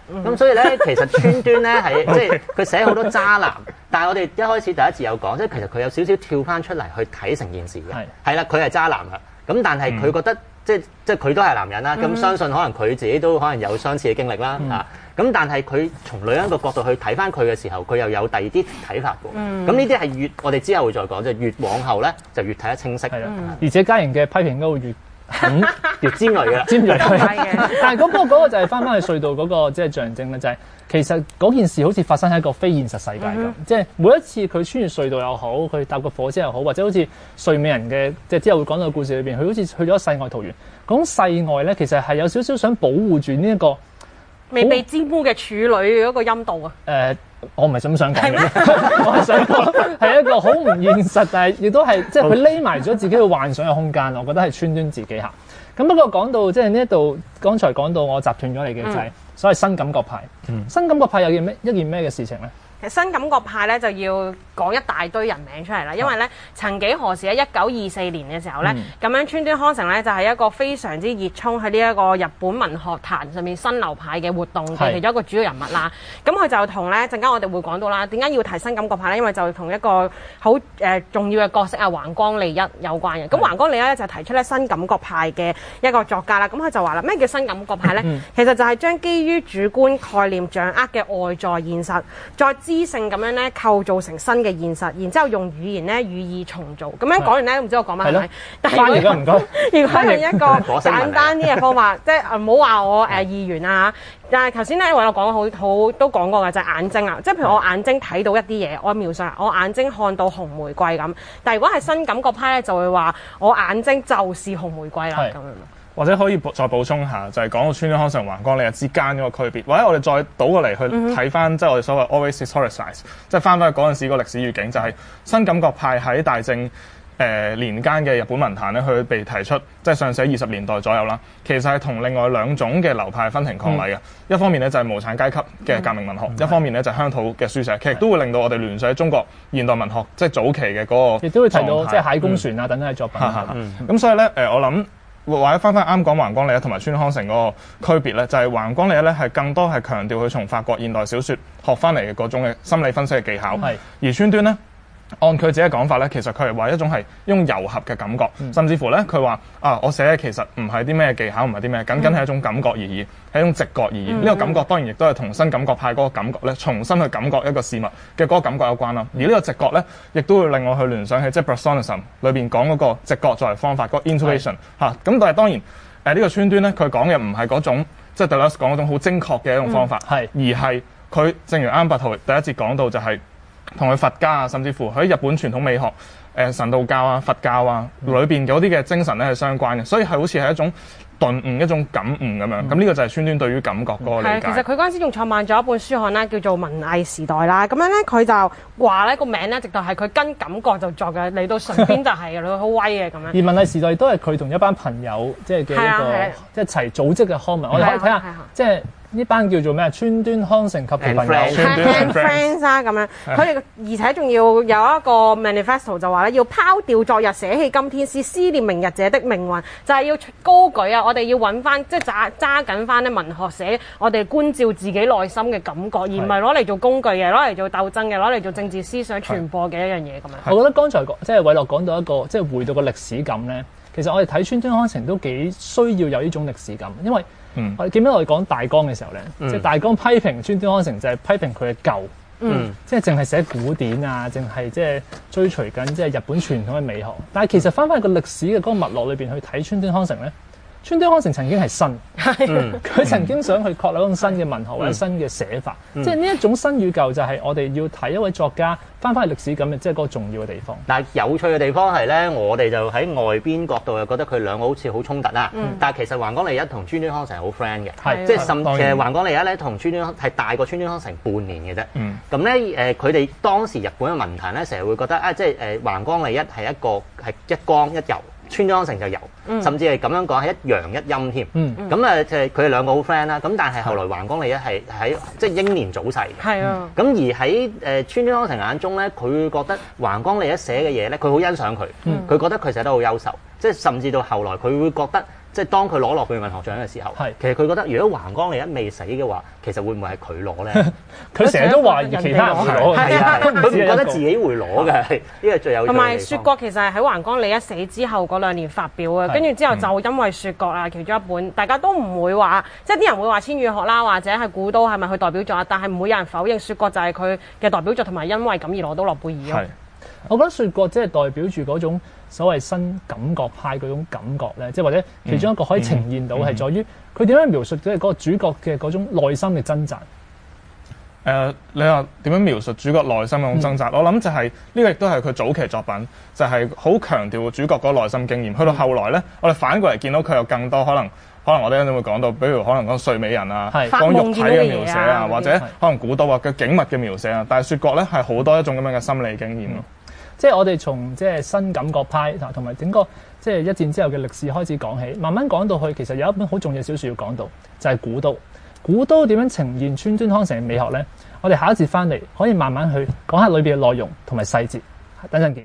咁所以咧，其實川端咧係即係佢寫好多渣男，但係我哋一開始第一節有講，即係其實佢有少少跳翻出嚟去睇成件事嘅。係係啦，佢係渣男啦。咁但係佢覺得、嗯、即係即係佢都係男人啦。咁、嗯、相信可能佢自己都可能有相似嘅經歷啦。嗯、啊，咁但係佢從女人個角度去睇翻佢嘅時候，佢又有第二啲睇法喎。咁呢啲係越我哋之後會再講，即係越往後咧就越睇得清晰。係啦、嗯， 而且家人嘅批評應該會越。 嗯，越尖鋭嘅， 尖鋭嘅。但係嗰個嗰個就係翻返去隧道嗰個即係象徵咧，就係其實嗰件事好似發生喺一個非現實世界咁，嗯、即係每一次佢穿越隧道又好，佢搭個火車又好，或者好似睡美人嘅即係之後會講到嘅故事裏邊，佢好似去咗世外桃源。講世外咧，其實係有少少想保護住呢一個未被沾污嘅處女嗰個陰道啊。誒、 呃。我唔係咁想講嘅，我係想講係一個好唔現實，但係亦都係即係佢匿埋咗自己嘅幻想嘅空間。我覺得係川端自己嚇。咁不過講到即係呢一度，剛才講到我摘斷咗你嘅就係所謂新感覺派。嗯、新感覺派有件咩一件咩嘅事情咧？ 其實新感覺派咧就要講一大堆人名出嚟啦，因為咧曾幾何時喺一九二四年嘅時候咧，咁、嗯、樣川端康成咧就係一個非常之熱衷喺呢一個日本文學壇上面新流派嘅活動嘅其中一個主要人物啦。咁佢就同咧陣間我哋會講到啦，點解要提新感覺派咧？因為就同一個好誒、呃、重要嘅角色啊橫綱利一有關嘅。咁橫綱利一咧就提出咧新感覺派嘅一個作家啦。咁佢就話啦，咩叫新感覺派咧？嗯、其實就係將基於主觀概念掌握嘅外在現實，再知性咁樣咧構造成新嘅現實，然之後用語言咧予以重造。咁樣講完咧，唔知我講乜係咪？但係如果唔該，如果用一個簡單啲嘅方法，即係唔好話我誒二元啊。但係頭先咧，我有講好好都講過嘅就係、是、眼睛啊。即係譬如我眼睛睇到一啲嘢，我描述我眼睛看到紅玫瑰咁。但係如果係新感覺派咧，就會話我眼睛就是紅玫瑰啦咁樣。 或者可以再補充下，就係、是、講到川端康成、橫綱利一之間嗰個區別，或者我哋再倒過嚟去睇翻，即係、嗯、我哋所謂 always historicize，即係翻返去嗰陣時個歷史語境，就係、是、新感覺派喺大正誒、呃、年間嘅日本文壇咧，佢被提出，即係上世二十年代左右啦。其實係同另外兩種嘅流派分庭抗禮嘅。嗯、一方面咧就係無產階級嘅革命文學，嗯、一方面咧就係鄉土嘅書寫，其實都會令到我哋聯想喺中國現代文學即係早期嘅嗰個。亦都會提到即係蟹公船啊、嗯、等等嘅作品。咁、嗯嗯、所以咧誒、呃，我諗。或者翻翻啱講橫綱利一同埋川端康成嗰個區別咧，就係橫綱利一咧係更多係強調佢從法國現代小説學翻嚟嘅嗰種嘅心理分析嘅技巧，係而川端咧。按佢自己嘅講法咧，其實佢係話一種係一種糅合嘅感覺，嗯、甚至乎咧佢話啊，我寫嘅其實唔係啲咩技巧，唔係啲咩，僅僅係一種感覺而已，係一種直覺而已。呢、嗯、個感覺當然亦都係同新感覺派嗰個感覺咧，重新去感覺一個事物嘅嗰個感覺有關啦。而呢個直覺咧，亦都會令我去聯想起即係 Bergsonism 裏邊講嗰個直覺作為方法嗰、那個 intuition 嚇。咁但係當然誒呢、呃這個川端咧，佢講嘅唔係嗰種即係 Deleuze 講嗰種好精確嘅一種方法，係、嗯、而係佢正如啱白圖第一節講到就係、是。同佢佛家啊，甚至乎喺日本傳統美學、誒、呃、神道教啊、佛教啊裏邊嗰啲嘅精神咧係相關嘅，所以係好似係一種頓悟、一種感悟咁樣。咁呢、嗯、個就係川端對於感覺嗰個理解。 其實佢嗰陣時仲創辦咗一本書刊啦，叫做《文藝時代》啦。咁樣咧，佢就話咧個名咧，直頭係佢跟感覺就作嘅，嚟到順便就係嘅，好威嘅咁樣。而《文藝時代》都係佢同一班朋友即係嘅一個即係一齊組織嘅刊物。我哋可以睇下，即係。呢班叫做咩啊？川端康成及其朋友 ，and friends 啊咁樣。佢哋而且仲要有一個 manifesto 就話咧，要拋掉昨日，捨棄今天，是思念明日者的命運，就係、是、要高舉啊！我哋要揾翻，即係揸揸緊翻啲文學寫，我哋觀照自己內心嘅感覺，而唔係攞嚟做工具嘅，攞嚟做鬥爭嘅，攞嚟做政治思想傳播嘅一樣嘢咁樣。 我覺得剛才即係偉樂講到一個，即係回到個歷史感咧。其實我哋睇川端康成都幾需要有呢種歷史感，因為嗯，我哋記唔記得我哋講大綱嘅時候咧，嗯、即係大綱批評川端康成就係批評佢嘅舊，嗯，即係淨係寫古典啊，淨係即係追隨緊即係日本傳統嘅美學。但係其實翻返去個歷史嘅嗰個脈絡裏邊去睇川端康成咧，川端康成曾經係新，佢、嗯、曾經想去確立一種新嘅文學或者新嘅寫法，嗯、即係呢一種新與舊就係我哋要睇一位作家翻返去歷史咁嘅，即係嗰個重要嘅地方。 但係有趣嘅地方係咧，我哋就喺外邊角度又覺得佢兩個好似好衝突啦。嗯、但係其實橫綱利一同川端康成係好 friend 嘅，係即係甚至橫綱利一咧同川端係大過川端康成半年嘅啫。咁咧誒，佢哋、呃、當時日本嘅文壇咧，成日會覺得啊，即係誒橫綱利一係一個係一剛一柔。川端康成就柔，嗯、甚至係咁樣講係一陽一陰添。咁啊、嗯，就係佢哋兩個好 friend 啦。咁但係後來橫綱利一係喺即係英年早逝嘅。係啊。咁而喺誒川端康成眼中咧，佢覺得橫綱利一寫嘅嘢咧，佢好欣賞佢。佢、嗯、覺得佢寫得好優秀。即係甚至到後來，佢會覺得即係當佢攞諾貝爾文學獎嘅時候，其實佢覺得如果橫江利一未死嘅話，其實會唔會係佢攞咧？ 佢成日都話其他人會攞， 係啊，佢唔覺得自己會攞嘅，呢個最有趣。 同埋雪國其實係喺橫江利一死之後嗰兩年發表嘅，跟住之後就因為雪國啊其中一本，大家都唔會話，即係啲人會話千與學啦，或者係古都係咪佢代表作，但係唔會有人否認雪國就係佢嘅代表作，同埋因為咁而攞到諾貝爾咯。 我覺得雪國即係代表住嗰種所謂新感覺派嗰種感覺咧，即係或者其中一個可以呈現到係在於佢點樣描述即係嗰個主角嘅嗰種內心嘅掙扎。誒、 呃，你話點樣描述主角內心嗰種掙扎？嗯、我諗就係、是、呢、這個亦都係佢早期作品，就係好強調主角嗰個內心經驗。去到後來咧，我哋反過嚟見到佢有更多可能，可能我哋一陣會講到，比如可能講睡美人啊，講肉體嘅描寫啊，或者可能古都啊嘅景物嘅描寫啊。但係雪國咧係好多一種咁樣嘅心理經驗咯。嗯即係我哋從即係新感覺派同埋整個即係一戰之後嘅歷史開始講起，慢慢講到去，其實有一本好重要小說要講到，就係、是、古都。古都點樣呈現川端康成嘅美學咧？我哋下一節翻嚟可以慢慢去講下裏邊嘅內容同埋細節。等陣見。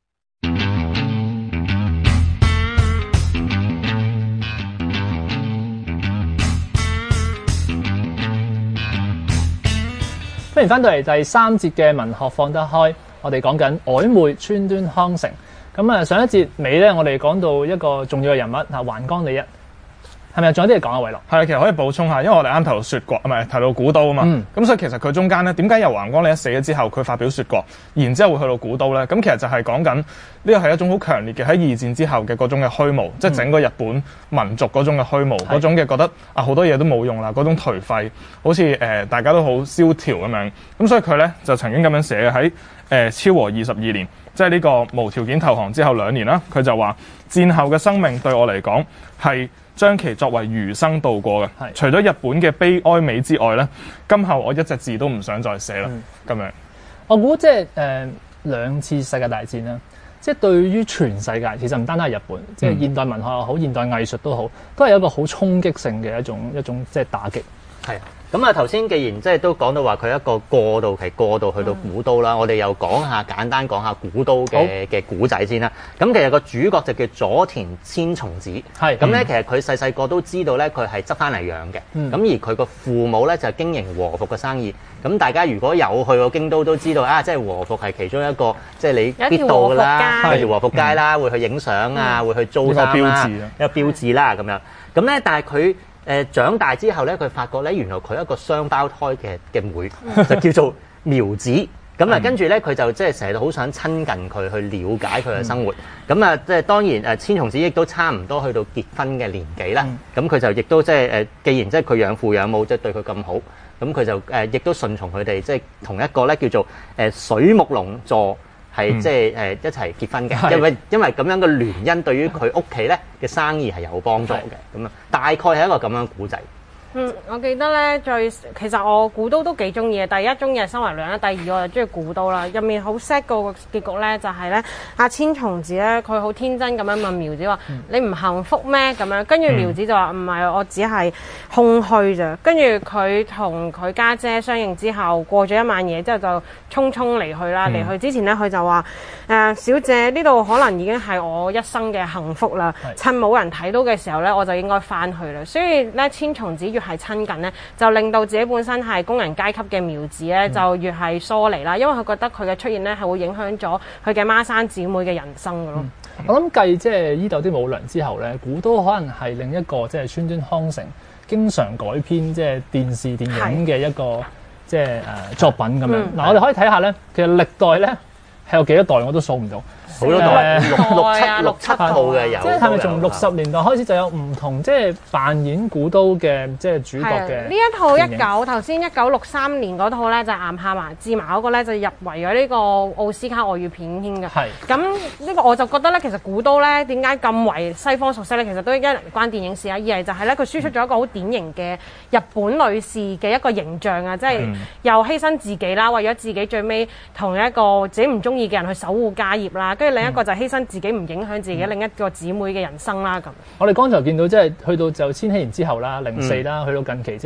歡迎翻到嚟第三節嘅文學放得開。我哋講緊曖昧川端康成，咁啊上一節尾咧，我哋講到一個重要嘅人物啊，橫江利一，係咪仲有啲嘢講啊？偉樂係，其實可以補充下，因為我哋啱提到雪國，唔係提到古都啊嘛，咁、嗯、所以其實佢中間咧，點解由橫江利一死咗之後，佢發表雪國，然之後會去到古都咧？咁其實就係講緊呢個係一種好強烈嘅喺二戰之後嘅嗰種嘅虛無，即、就、係、是、整個日本民族嗰種嘅虛無，嗰、嗯、種嘅覺得啊好多嘢都冇用啦，嗰種頹廢，好似誒、呃、大家都好蕭條咁樣。咁所以佢咧就曾經咁樣寫嘅喺。誒昭和二十二年，即係呢個無條件投降之後兩年啦，佢就話戰後嘅生命對我嚟講係將其作為餘生度過嘅。除咗日本嘅悲哀美之外咧，今後我一隻字都唔想再寫啦。咁、嗯、樣， 我估即係誒兩次世界大戰啦，即係對於全世界，其實唔單單係日本，嗯、即係現代文學又好，現代藝術都好，都係一個好衝擊性嘅一種一種即係打擊。 係。咁啊，頭先既然即係都講到話佢一個過渡期過渡去到古都啦，嗯、我哋又講下簡單講下古都嘅嘅古仔先啦。咁其實個主角就叫佐田千松子，係咁咧。其實佢細細個都知道咧，佢係執翻嚟養嘅。咁、嗯、而佢個父母咧就係經營和服嘅生意。咁大家如果有去過京都都知道啊，即係和服係其中一個即係你必到㗎啦，去條和服街啦，會去影相啊，嗯、會去租衫啦，一個標誌啦咁樣。咁咧，但係佢誒、呃、長大之後咧，佢發覺咧，原來佢一個雙胞胎嘅嘅妹，就叫做苗子。咁啊，跟住咧，佢就即係成日都好想親近佢，去了解佢嘅生活。咁啊，即係當然誒，千松子亦都差唔多去到結婚嘅年紀啦。咁佢就亦都即係誒，既然即係佢養父養母即係對佢咁好，咁佢就誒亦都順從佢哋，即係同一個咧叫做誒水木龍座。係即係誒一齊結婚嘅，因為因為咁樣嘅聯姻對於佢屋企咧嘅生意係有幫助嘅，咁啊大概係一個咁樣嘅古仔。 嗯，我記得咧最其實我古都都幾中意嘅，第一中意係新圍良啦，第二我就中意古都啦。入面好 sad 個結局咧就係咧阿千松子咧佢好天真咁樣問苗子話、嗯：你唔幸福咩？咁樣跟住苗子就話唔係，我只係空虛咋。跟住佢同佢家姐相認之後，過咗一晚夜之後就匆匆離去啦。離去之前咧佢就話：誒、呃、小姐呢度可能已經係我一生嘅幸福啦。趁冇人睇到嘅時候咧，我就應該翻去啦。所以咧千松子越係親近咧，就令到自己本身係工人階級嘅苗子咧，就越係疏離啦。因為佢覺得佢嘅出現咧，係會影響咗佢嘅孖生姊妹嘅人生噶咯。 嗯、我諗繼即係伊豆啲舞娘之後咧，古都可能係另一個即係川端康成經常改編即係電視電影嘅一個即係誒作品咁樣。嗱、嗯，我哋可以睇下咧，其實歷代咧係有幾多代我都數唔到。 好多代，六六七六七套嘅有， 即係係咪從六十年代開始就有唔同即係扮演古都嘅即係主角嘅？ 呢一套一九頭先一九六三年嗰套咧就係岩下麻志麻嗰個咧就入圍咗呢個奧斯卡外語片添嘅。係咁呢個我就覺得咧，其實古都咧點解咁為西方熟悉咧？其實都一嚟關電影事啊，二嚟就係咧佢輸出咗一個好典型嘅日本女士嘅一個形象啊，即係、嗯、又犧牲自己啦，為咗自己最尾同一個自己唔中意嘅人去守護家業啦，跟住另一個就犧牲自己唔影響自己、嗯、另一個姊妹嘅人生啦咁。 我哋剛才見到即係去到就千禧年之後啦，零四啦，去到近期即係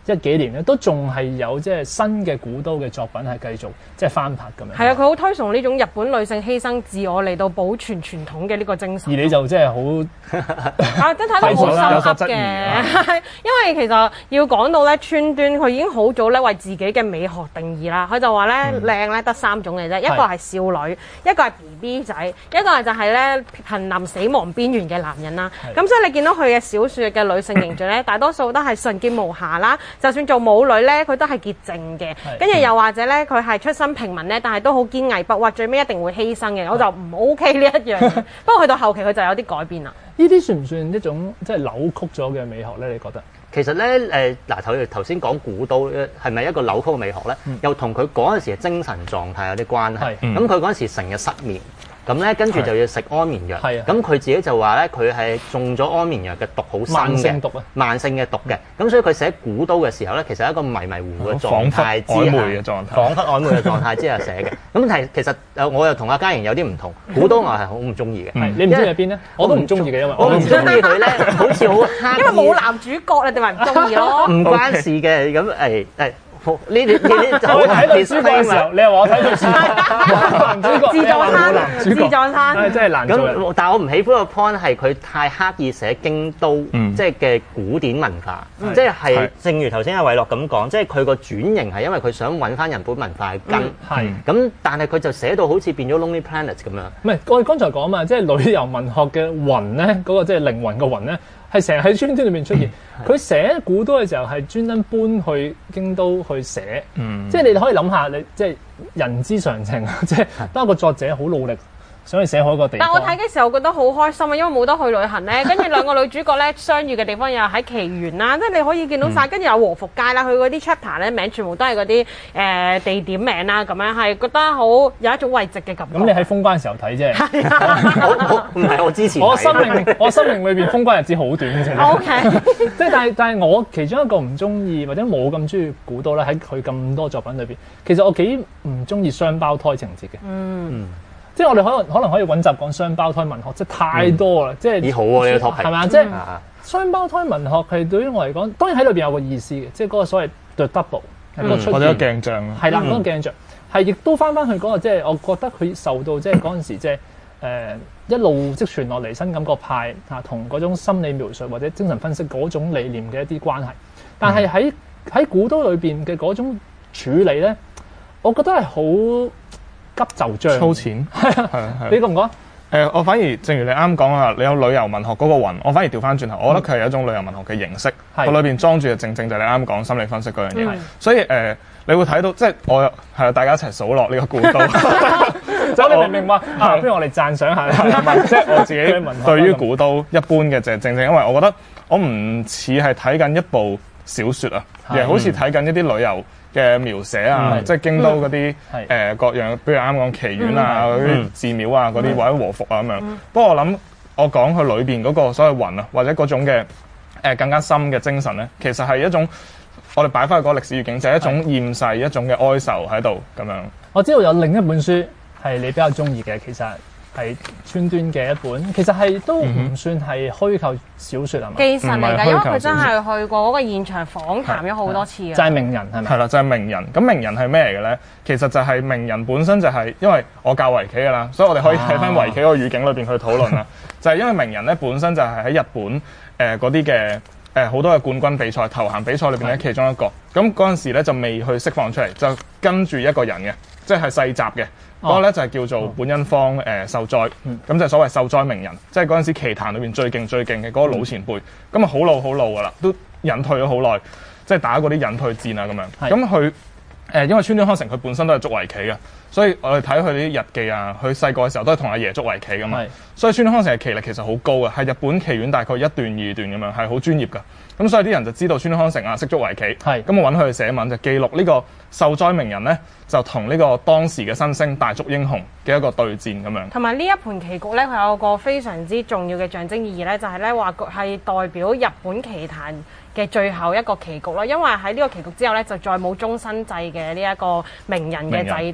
一幾年咧，都仲係有即係新嘅古都嘅作品係繼續即係翻拍咁樣。 係啊，佢好推崇呢種日本女性犧牲自我嚟到保存傳統嘅呢個精神。 而你就真係好啊，真睇到好深刻嘅，因為其實要講到咧，川端佢已經好早咧為自己嘅美學定義啦。佢就話咧靚咧得三種嘅啫，一個係少女，一個係 B B 仔，一個係就係咧瀕臨死亡邊緣嘅男人啦。咁所以你見到佢嘅小説嘅女性形象咧，大多數都係純潔無瑕啦。就算做舞女咧，佢都係潔淨嘅。跟住又或者咧，佢係出身平民咧，但係都好堅毅不屈，最尾一定會犧牲嘅。我就唔 OK 呢一樣嘢。不過去到後期佢就有啲改變啦。 呢啲算唔算一種即係扭曲咗嘅美學咧？你覺得？ 其實咧，誒嗱頭頭先講古都係咪一個扭曲嘅美學咧？嗯、又同佢嗰陣時嘅精神狀態有啲關係。咁佢嗰陣時成日失眠。咁咧，跟住就要食安眠藥。係啊。咁佢自己就話咧，佢係中咗安眠藥嘅毒，好深嘅。慢性毒啊！慢性嘅毒嘅。咁所以佢寫古都嘅時候咧，其實係一個迷迷糊糊嘅狀態之下， 曖昧嘅狀態， 彷彿曖昧嘅狀態之下寫嘅。咁係其實誒，我又同阿嘉瑩有啲唔同。古都我係好唔中意嘅。 你唔中意喺邊咧？我都唔中意嘅，因為我唔中意佢咧，好似好黑。 因為冇男主角，你哋咪唔中意咯。 唔關事嘅，咁誒誒。呢啲呢啲就我睇女主角嘅時候，你又話我睇女主角，男主角自助餐，自助餐， 真係難做人。 咁但係我唔喜歡個 point 係佢太刻意寫京都，即係嘅古典文化，即係係正如頭先阿偉樂咁講，即係佢個轉型係因為佢想揾翻日本文化嘅根。係咁，但係佢就寫到好似變咗 Lonely Planet 咁樣。唔係， 我哋剛才講嘛，即係旅遊文學嘅魂咧，嗰個即係靈魂嘅魂咧。係成日喺川端裏面出現，佢寫古都嘅時候係專登搬去京都去寫，嗯、即係你可以諗下，你即係人之常情啊！即係當一個作者好努力想去寫好一個地方。 但我睇嘅時候覺得好開心啊，因為冇得去旅行咧，跟住兩個女主角咧相遇嘅地方又喺岐園啦，即係你可以見到晒，跟住、嗯、有和服街啦，佢嗰啲 chapter 咧名全部都係嗰啲誒地點名啦，咁樣係覺得好有一種慰藉嘅感覺。 咁你喺封關嘅時候睇啫， 我唔係我之前我生命我生命裏邊封關日子好短嘅啫。 O K， 即係但係但係我其中一個唔中意或者冇咁中意古都咧，喺佢咁多作品裏邊，其實我幾唔中意雙胞胎情節嘅。嗯。即係我哋可能可能可以揾集講雙胞胎文學，即係太多啦。嗯、即係幾好喎呢個 topic，係咪啊？即係雙胞胎文學係對於我嚟講，當然喺裏邊有個意思嘅，即係嗰個所謂 the double 嗰個出現， 或者鏡像係啦，嗰、那個鏡像係亦都翻翻去嗰、那個，即係我覺得佢受到即係嗰陣時即係誒一路積傳落嚟新感覺派啊，同嗰種心理描述或者精神分析嗰種理念嘅一啲關係。但係喺喺古都裏邊嘅嗰種處理咧，我覺得係好急就章， 粗淺， 係啊，係啊，你覺唔覺？誒、 呃，我反而正如你啱講啊，你有旅遊文學嗰個魂，我反而調翻轉頭，我覺得佢係一種旅遊文學嘅形式，佢裏邊裝住嘅正正就係你啱講心理分析嗰樣嘢，嗯、所以誒、呃，你會睇到即係我係大家一齊數落呢個古都， 就你明唔明白啊？不如我哋讚賞下， 即係我自己對於古都一般嘅就係正正，因為我覺得我唔似係睇緊一部小説啊，而係好似睇緊一啲旅遊嘅描寫啊，嗯、即係京都嗰啲誒各樣，比如啱講岐園啊嗰啲、嗯、寺廟啊嗰啲，嗯、或者和服啊咁樣。嗯、不過我諗我講佢裏邊嗰個所謂魂啊，或者嗰種嘅誒、呃、更加深嘅精神咧，其實係一種我哋擺翻去嗰個歷史語境，就係、是、一種厭世、一種嘅哀愁喺度咁樣。 我知道有另一本書係你比較中意嘅，其實係川端嘅一本，其實係都唔算係虛構小説係嘛？ 記實嚟㗎，因為佢真係去過嗰個現場訪談咗好多次嘅。 就係、是、名人係咪？ 係啦，就係、是、名人。咁名人係咩嚟嘅咧？其實就係名人本身就係、是，因為我教圍棋㗎啦，所以我哋可以睇翻圍棋個語境裏邊去討論啦。啊、就係因為名人咧本身就係喺日本誒嗰啲嘅誒好多嘅冠軍比賽、頭銜比賽裏邊咧其中一個。咁嗰陣時咧就未去釋放出嚟，就跟住一個人嘅，即係世襲嘅。嗰個咧就係叫做本因坊誒秀哉，咁、嗯、就係所謂秀哉名人，即係嗰陣時棋壇裏邊最勁最勁嘅嗰個老前輩，咁啊好老好老噶啦，都隱退咗好耐，即係打嗰啲隱退戰啊咁樣。咁佢誒因為川端康成佢本身都係捉圍棋嘅，所以我哋睇佢啲日記啊，佢細個嘅時候都係同阿爺捉圍棋噶嘛，是所以川端康成嘅棋力其實好高啊，係日本棋院大概一段二段咁樣，係好專業噶。咁所以啲人就知道川端康成啊識捉圍棋，咁是我揾佢去寫文就記錄呢個秀哉名人咧，就同呢個當時嘅新星大竹英雄嘅一個對戰咁樣。同埋呢一盤棋局咧，佢有個非常之重要嘅象徵意義咧，就係咧話係代表日本棋壇嘅最後一個棋局啦。因為喺呢個棋局之後咧，就再冇終身制嘅呢一個名人嘅制度啦。咁樣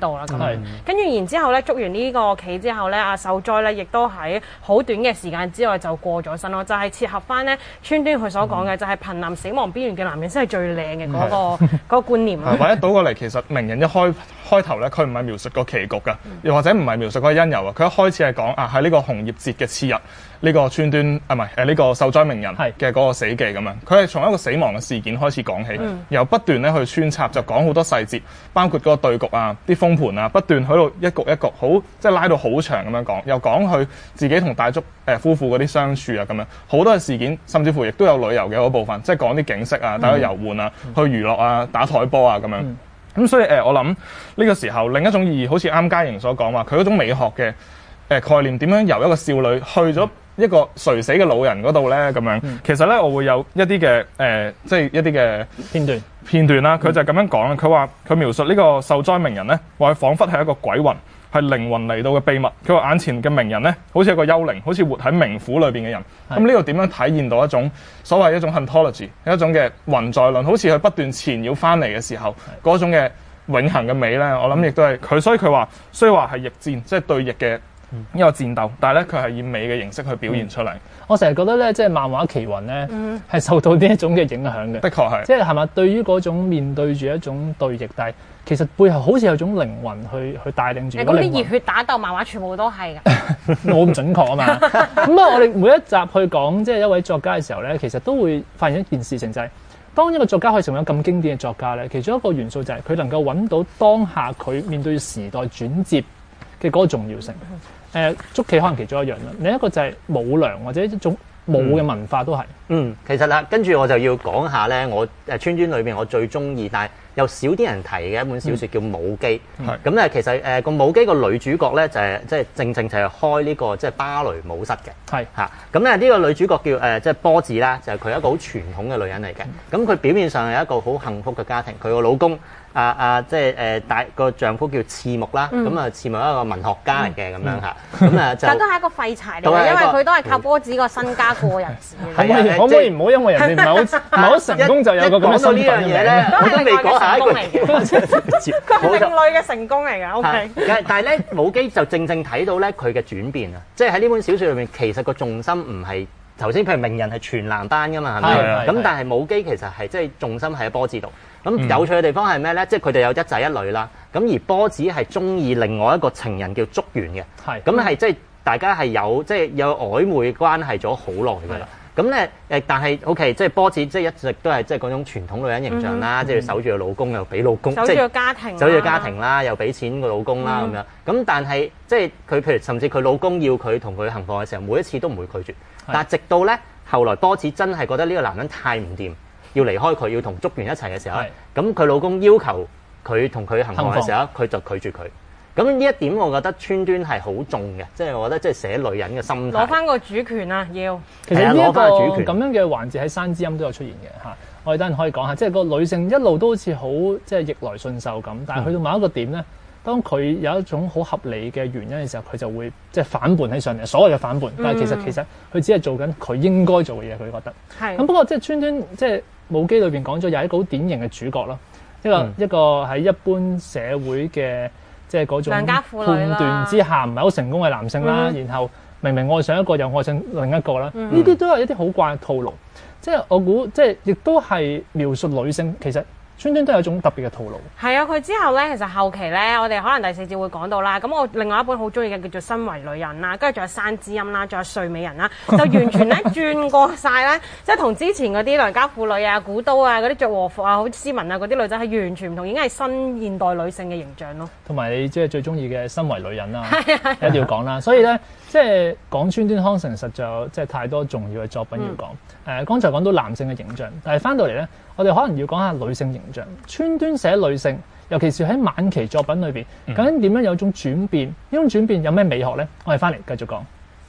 跟住然之後咧，捉完呢個棋之後咧，阿秀哉咧亦都喺好短嘅時間之外就過咗身咯。就係、是、切合翻咧川端佢所講嘅，嗯、就係瀕臨死亡邊緣嘅男人先係最靚嘅嗰個嗰個觀念咯。 或者倒過嚟，其實名人一開開頭咧，佢唔係描述個棋局㗎，又或者唔係描述個因由啊。佢一開始係講啊，喺呢個紅葉節嘅次日，呢、這個川端啊唔係誒呢個秀哉名人嘅嗰個死記咁樣。佢係從一個死亡嘅事件開始講起，嗯、由不斷咧去穿插，就講好多細節，包括嗰個對局啊、啲封盤啊，不斷喺度一局一局好，即係拉到好長咁樣講，又講佢自己同大竹誒夫婦嗰啲相處啊咁樣，好多嘅事件，甚至乎亦都有旅遊嘅嗰部分，即係講啲景色啊，大家遊玩啊，嗯、去娛樂啊，打台波啊咁樣。嗯咁所以誒、呃，我諗呢個時候另一種意義，好似啱嘉瑩所講話，佢嗰種美學嘅誒、呃、概念，點樣由一個少女去咗一個垂死嘅老人嗰度咧？咁樣、嗯、其實咧，我會有一啲嘅誒，即係一啲嘅片段片段啦。佢就係咁樣講啦。佢話佢描述呢個秀哉名人咧，話佢彷彿係一個鬼魂。係靈魂嚟到嘅秘密。佢話眼前嘅名人咧，好似一個幽靈，好似活喺冥府裏邊嘅人。咁呢度點樣體現到一種所謂一種 hauntology，一種嘅魂在論，好似佢不斷纏繞翻嚟嘅時候嗰種嘅永恆嘅美咧。我諗亦都係佢，所以佢話雖話係逆戰，即係對逆嘅一個戰鬥，但係咧佢係以美嘅形式去表現出嚟。嗯、 我成日覺得咧，即係漫畫奇魂咧，係、嗯、受到呢一種嘅影響嘅。 的確係，即係係咪對於嗰種面對住一種對逆，但係其實背後好似有種靈魂去去帶領住。 嗰啲熱血打鬥漫畫全部都係㗎， 冇咁準確啊嘛。咁啊，我哋每一集去講即係一位作家嘅時候咧，其實都會發現一件事情，就係、是、當一個作家可以成為咁經典嘅作家咧，其中一個元素就係佢能夠揾到當下佢面對時代轉折嘅嗰個重要性。誒捉棋可能其中一樣啦，另一個就係舞娘或者一種舞嘅文化都係。 嗯，其實啦，跟住我就要講下咧，我誒川端裏邊我最中意，但係又少啲人提嘅一本小説叫《舞姬》。係咁咧，其實誒個舞姬個女主角咧就係即係正正就係開呢個即係芭蕾舞室嘅。係嚇咁咧，呢個女主角叫誒即係波子啦，就係佢一個好傳統嘅女人嚟嘅。咁佢表面上係一個好幸福嘅家庭，佢個老公。啊啊，即係誒大個丈夫叫刺木啦，咁啊刺木一個文學家嚟嘅咁樣嚇，咁啊就但都係一個廢柴嚟嘅，因為佢都係靠波子個身家過日子。 可唔可以可唔可以唔好因為人哋唔係好唔係好成功就有個咁嘅身份嘅名咧？ 我都未講下一個嚟嘅，佢係另類嘅成功嚟嘅。O K， 但係咧舞姬就正正睇到咧佢嘅轉變啊，即係喺呢本小説裏面，其實個重心唔係頭先，譬如名人係全男班噶嘛，係咪？咁但係舞姬其實係即係重心係喺波子度。咁有趣嘅地方係咩咧？即係佢哋有一仔一女啦。咁而波子係中意另外一個情人叫竹原嘅。係。咁係即係大家係有即係有曖昧關係咗好耐㗎啦。咁咧誒，但係 OK，即係波子即係一直都係即係嗰種傳統女人形象啦，即係守住個老公又俾老公， 守住個家庭， 守住個家庭啦，又俾錢個老公啦咁樣。咁但係即係佢譬如甚至佢老公要佢同佢行房嘅時候，每一次都唔會拒絕。但係直到咧後來波子真係覺得呢個男人太唔掂。要離開佢，要同竹原一齊嘅時候，咁佢老公要求佢同佢行房嘅時候，佢就拒絕佢。咁呢一點，我覺得川端係好重嘅，即係我覺得即係寫女人嘅心態。 攞翻個主權啊！要其實呢一個咁樣嘅環節喺山之音都有出現嘅嚇。我哋等陣可以講下，即係個女性一路都好似好即係逆來順受咁，但係去到某一個點咧。當佢有一種好合理嘅原因嘅時候，佢就會即係反叛起上嚟。所謂嘅反叛，但係其實其實佢只係做緊佢應該做嘅嘢，佢覺得。係。咁不過即係川端即係舞姬裏邊講咗，有一個好典型嘅主角咯，一個、嗯、一個喺一般社會嘅即係嗰種判斷之下唔係好成功嘅男性啦，嗯、然後明明愛上一個又愛上另一個啦，呢啲、嗯、都係一啲好怪嘅套路。即係我估，即係亦都係描述女性其實。川端都有一種特別嘅套路。 係啊，佢之後咧，其實後期咧，我哋可能第四節會講到啦。咁我另外一本好中意嘅叫做《身為女人》啦，跟住仲有《山之音》啦，仲有《睡美人》啦，就完全咧轉過晒咧，即係同之前嗰啲良家婦女啊、古都啊、嗰啲着和服啊、好斯文啊嗰啲女仔係完全唔同，已經係新現代女性嘅形象咯。同埋你即係最中意嘅《身為女人》啦，一定要講啦。所以咧，即係講川端康成實在有即係太多重要嘅作品要講。誒、嗯，剛才講到男性嘅形象，但係翻到嚟咧。我哋可能要講下女性形象。川端寫女性，尤其是喺晚期作品裏邊，究竟點樣有種轉變？呢種轉變有咩美學咧？我哋翻嚟繼續講。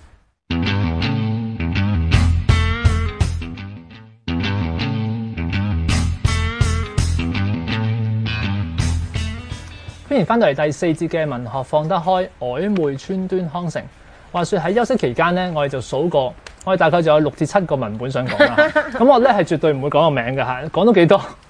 歡迎翻到嚟第四節嘅文學放得開，曖昧川端康成。話說喺休息期間咧，我哋就數過。我哋大概就有六至七個文本想講啦，咁我咧係絕對唔會講個名嘅嚇，講到幾多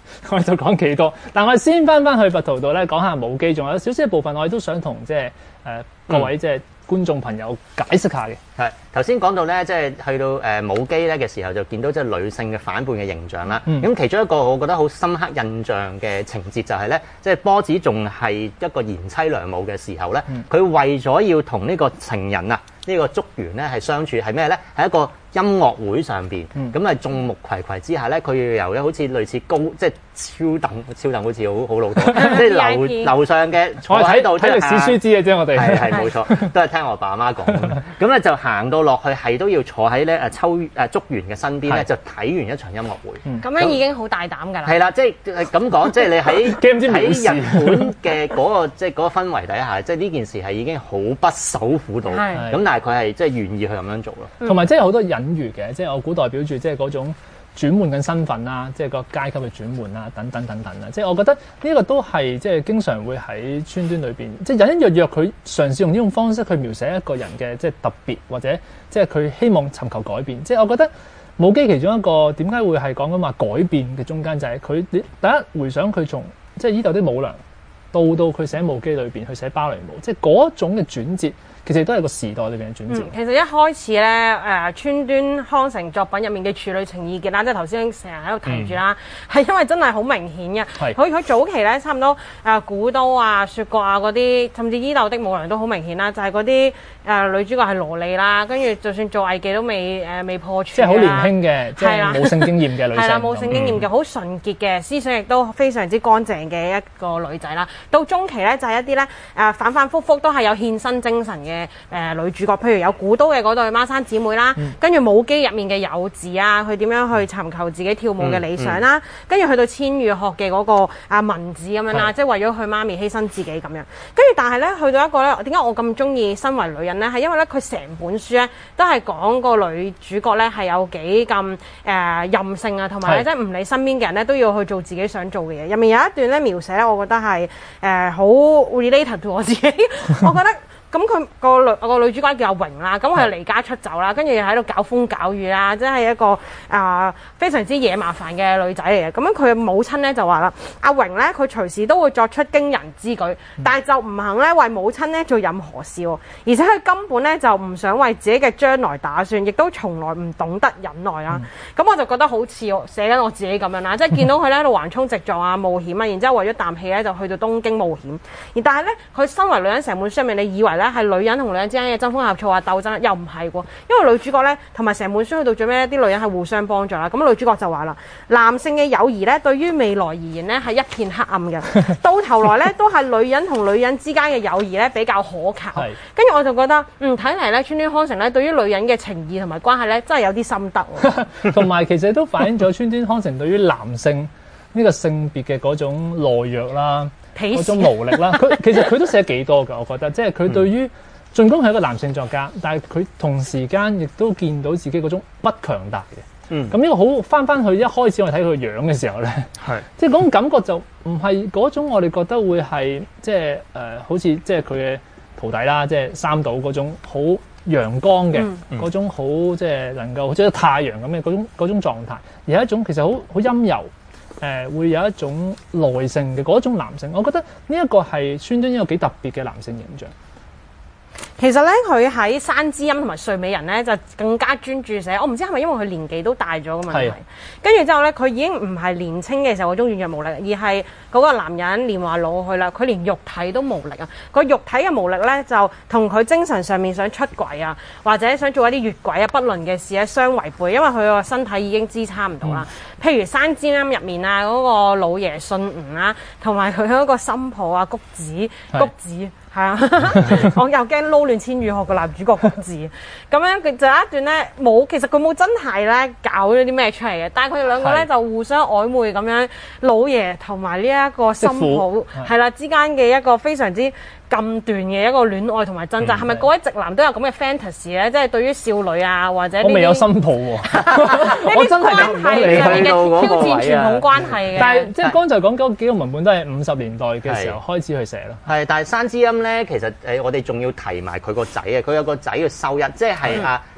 我哋就講幾多。但我哋先翻翻去拔圖度咧，講下舞姬，仲有少少部分我哋都想同即係誒各位即係。嗯觀眾朋友解釋下嘅係頭先講到咧，即係去到誒舞姬咧嘅時候，就見到即係女性嘅反叛嘅形象啦。咁、嗯、其中一個我覺得好深刻印象嘅情節就係咧，即係波子仲係一個賢妻良母嘅時候咧，佢、嗯、為咗要同呢個情人啊，呢、呢個竹園咧係相處係咩咧？係一個音樂會上邊，咁啊眾目睽睽之下咧，佢要由咧好似類似高即係超等超等好似好好老土，即係樓樓上嘅坐喺度睇歷史書知嘅啫，我哋係係冇錯，都係聽我爸媽講。咁咧就行到落去係都要坐喺咧誒秋誒竹園嘅身邊咧，就睇完一場音樂會。 咁、嗯、樣已經好大膽㗎啦。 係啦，即係咁講，即係你喺喺日本嘅嗰、嗰個即係嗰個氛圍底下，即係呢件事係已經好不守婦道。咁但係佢係即係願意去咁樣做咯。 同埋即係好多隱喻嘅，即係我估代表住即係嗰種轉換緊身份啦，即係個階級嘅轉換啦，等等等等啦。即係我覺得呢個都係即係經常會喺村端裏邊，即係隱隱約約佢嘗試用呢種方式去描寫一個人嘅即係特別，或者即係佢希望尋求改變。即係我覺得舞姬其中一個點解會係講緊話改變嘅中間，就係佢你第一回想佢從即係呢度啲舞娘到到佢寫舞姬裏邊去寫芭蕾舞，即係嗰種嘅轉折。其實都係個時代裏邊嘅轉折。 嗯、其實一開始咧，誒、呃、村端康成作品入面嘅處女情意結啦，即係頭先成日喺度提住啦，係、嗯、因為真係好明顯嘅。佢佢早期咧，差唔多誒、呃、古都啊、雪國啊嗰啲，甚至伊豆的舞娘都好明顯啦，就係嗰啲誒女主角係蘿莉啦，跟住就算做藝妓都未誒、呃、未破處。 即係好年輕嘅，即係冇性經驗嘅女性。係啦， 冇性經驗嘅，好、嗯、純潔嘅，思想亦都非常之乾淨嘅一個女仔啦。到中期咧，就係、是、一啲咧誒反反覆覆都係有獻身精神嘅。誒、呃、女主角，譬如有古都嘅嗰對孖生姊妹啦，嗯、跟住舞姬入面嘅友治啊，佢點樣去尋求自己跳舞嘅理想啦，嗯嗯、跟住去到千羽鶴嘅嗰個啊文子咁樣啦，即係為咗佢媽咪犧牲自己咁樣。跟住但係咧，去到一個咧，點解我咁中意身為女人咧？係因為咧，佢成本書咧都係講個女主角咧係有幾咁誒任性啊，同埋咧即係唔理身邊嘅人咧都要去做自己想做嘅嘢。入面有一段咧描寫咧，我覺得係誒好 related to 我自己，我覺得。咁佢個女個女主角叫阿榮啦，咁佢就離家出走啦，跟住又喺度搞風搞雨啦，即係一個啊、呃、非常之惹麻煩嘅女仔嚟嘅。咁樣佢母親咧就話啦，阿榮咧佢隨時都會作出驚人之舉，但係就唔肯咧為母親咧做任何事喎，而且佢根本咧就唔想為自己嘅將來打算，亦都從來唔懂得忍耐啦。咁、嗯、我就覺得好似寫緊我自己咁樣啦，即係見到佢咧喺度橫衝直撞啊、冒險啊，然之後為咗啖氣咧就去到東京冒險。而但係咧佢身為女人，成本書入面你以為咧係女人同女人之間嘅爭風呷醋啊、鬥爭，又唔係喎。因為女主角咧同埋成本書去到最尾，啲女人係互相幫助啦。咁女主角就話啦，男性嘅友誼咧對於未來而言咧係一片黑暗嘅，到頭來咧都係女人同女人之間嘅友誼咧比較可靠。跟住我就覺得，嗯，睇嚟咧村端康成咧對於女人嘅情義同埋關係咧真係有啲心得。 同埋其實都反映咗村端康成對於男性呢個性別嘅嗰種懦弱啦。嗰種無力啦，佢其實佢都寫幾多㗎，我覺得，即係佢對於盡管係一個男性作家，但係佢同時間亦都見到自己嗰種不強大嘅。嗯，咁呢個好翻翻去一開始我睇佢樣嘅時候咧，係即係嗰種感覺就唔係嗰種我哋覺得會係即係誒、呃，好似即係佢嘅徒弟啦，即係三島嗰種好陽光嘅嗰、嗯、種好即係能夠即係太陽咁嘅嗰種嗰種狀態，而係一種其實好好陰柔。誒、呃、會有一種耐性嘅嗰種男性，我覺得呢一個係村端一個幾特別嘅男性形象。 其實咧，佢喺山之音同埋睡美人咧，就更加專注寫。我唔知係咪因為佢年紀都大咗嘅問題。跟住之後咧，佢已經唔係年青嘅時候嗰種軟弱無力，而係嗰個男人年華老去啦，佢連肉體都無力啊！個肉體嘅無力咧，就同佢精神上面想出軌啊，或者想做一啲越軌啊、不倫嘅事咧相違背，因為佢個身體已經支撐唔到啦。嗯、譬如山之音入面啊，嗰、那個老爺信吾啦，同埋佢嗰個新抱啊，谷子，谷子。係啊，我又驚撈亂千羽鶴個男主角谷子，咁樣佢就有一段咧冇，其實佢冇真係咧搞咗啲咩出嚟嘅，但係佢哋兩個咧就互相曖昧咁樣，老爺同埋呢一個新抱係啦之間嘅一個非常之咁段嘅一個戀愛同埋掙扎，係咪各位直男都有咁嘅 fantasy 咧？即係對於少女啊，或者我未有新抱喎，我真係諗唔到你去到嗰個位啊！挑戰傳統關係嘅，但係即係剛才講嗰幾個文本都係五十年代嘅時候開始去寫咯。 係，但係山之音咧，其實誒我哋仲要提埋佢個仔啊，佢有個仔叫秀一，即係啊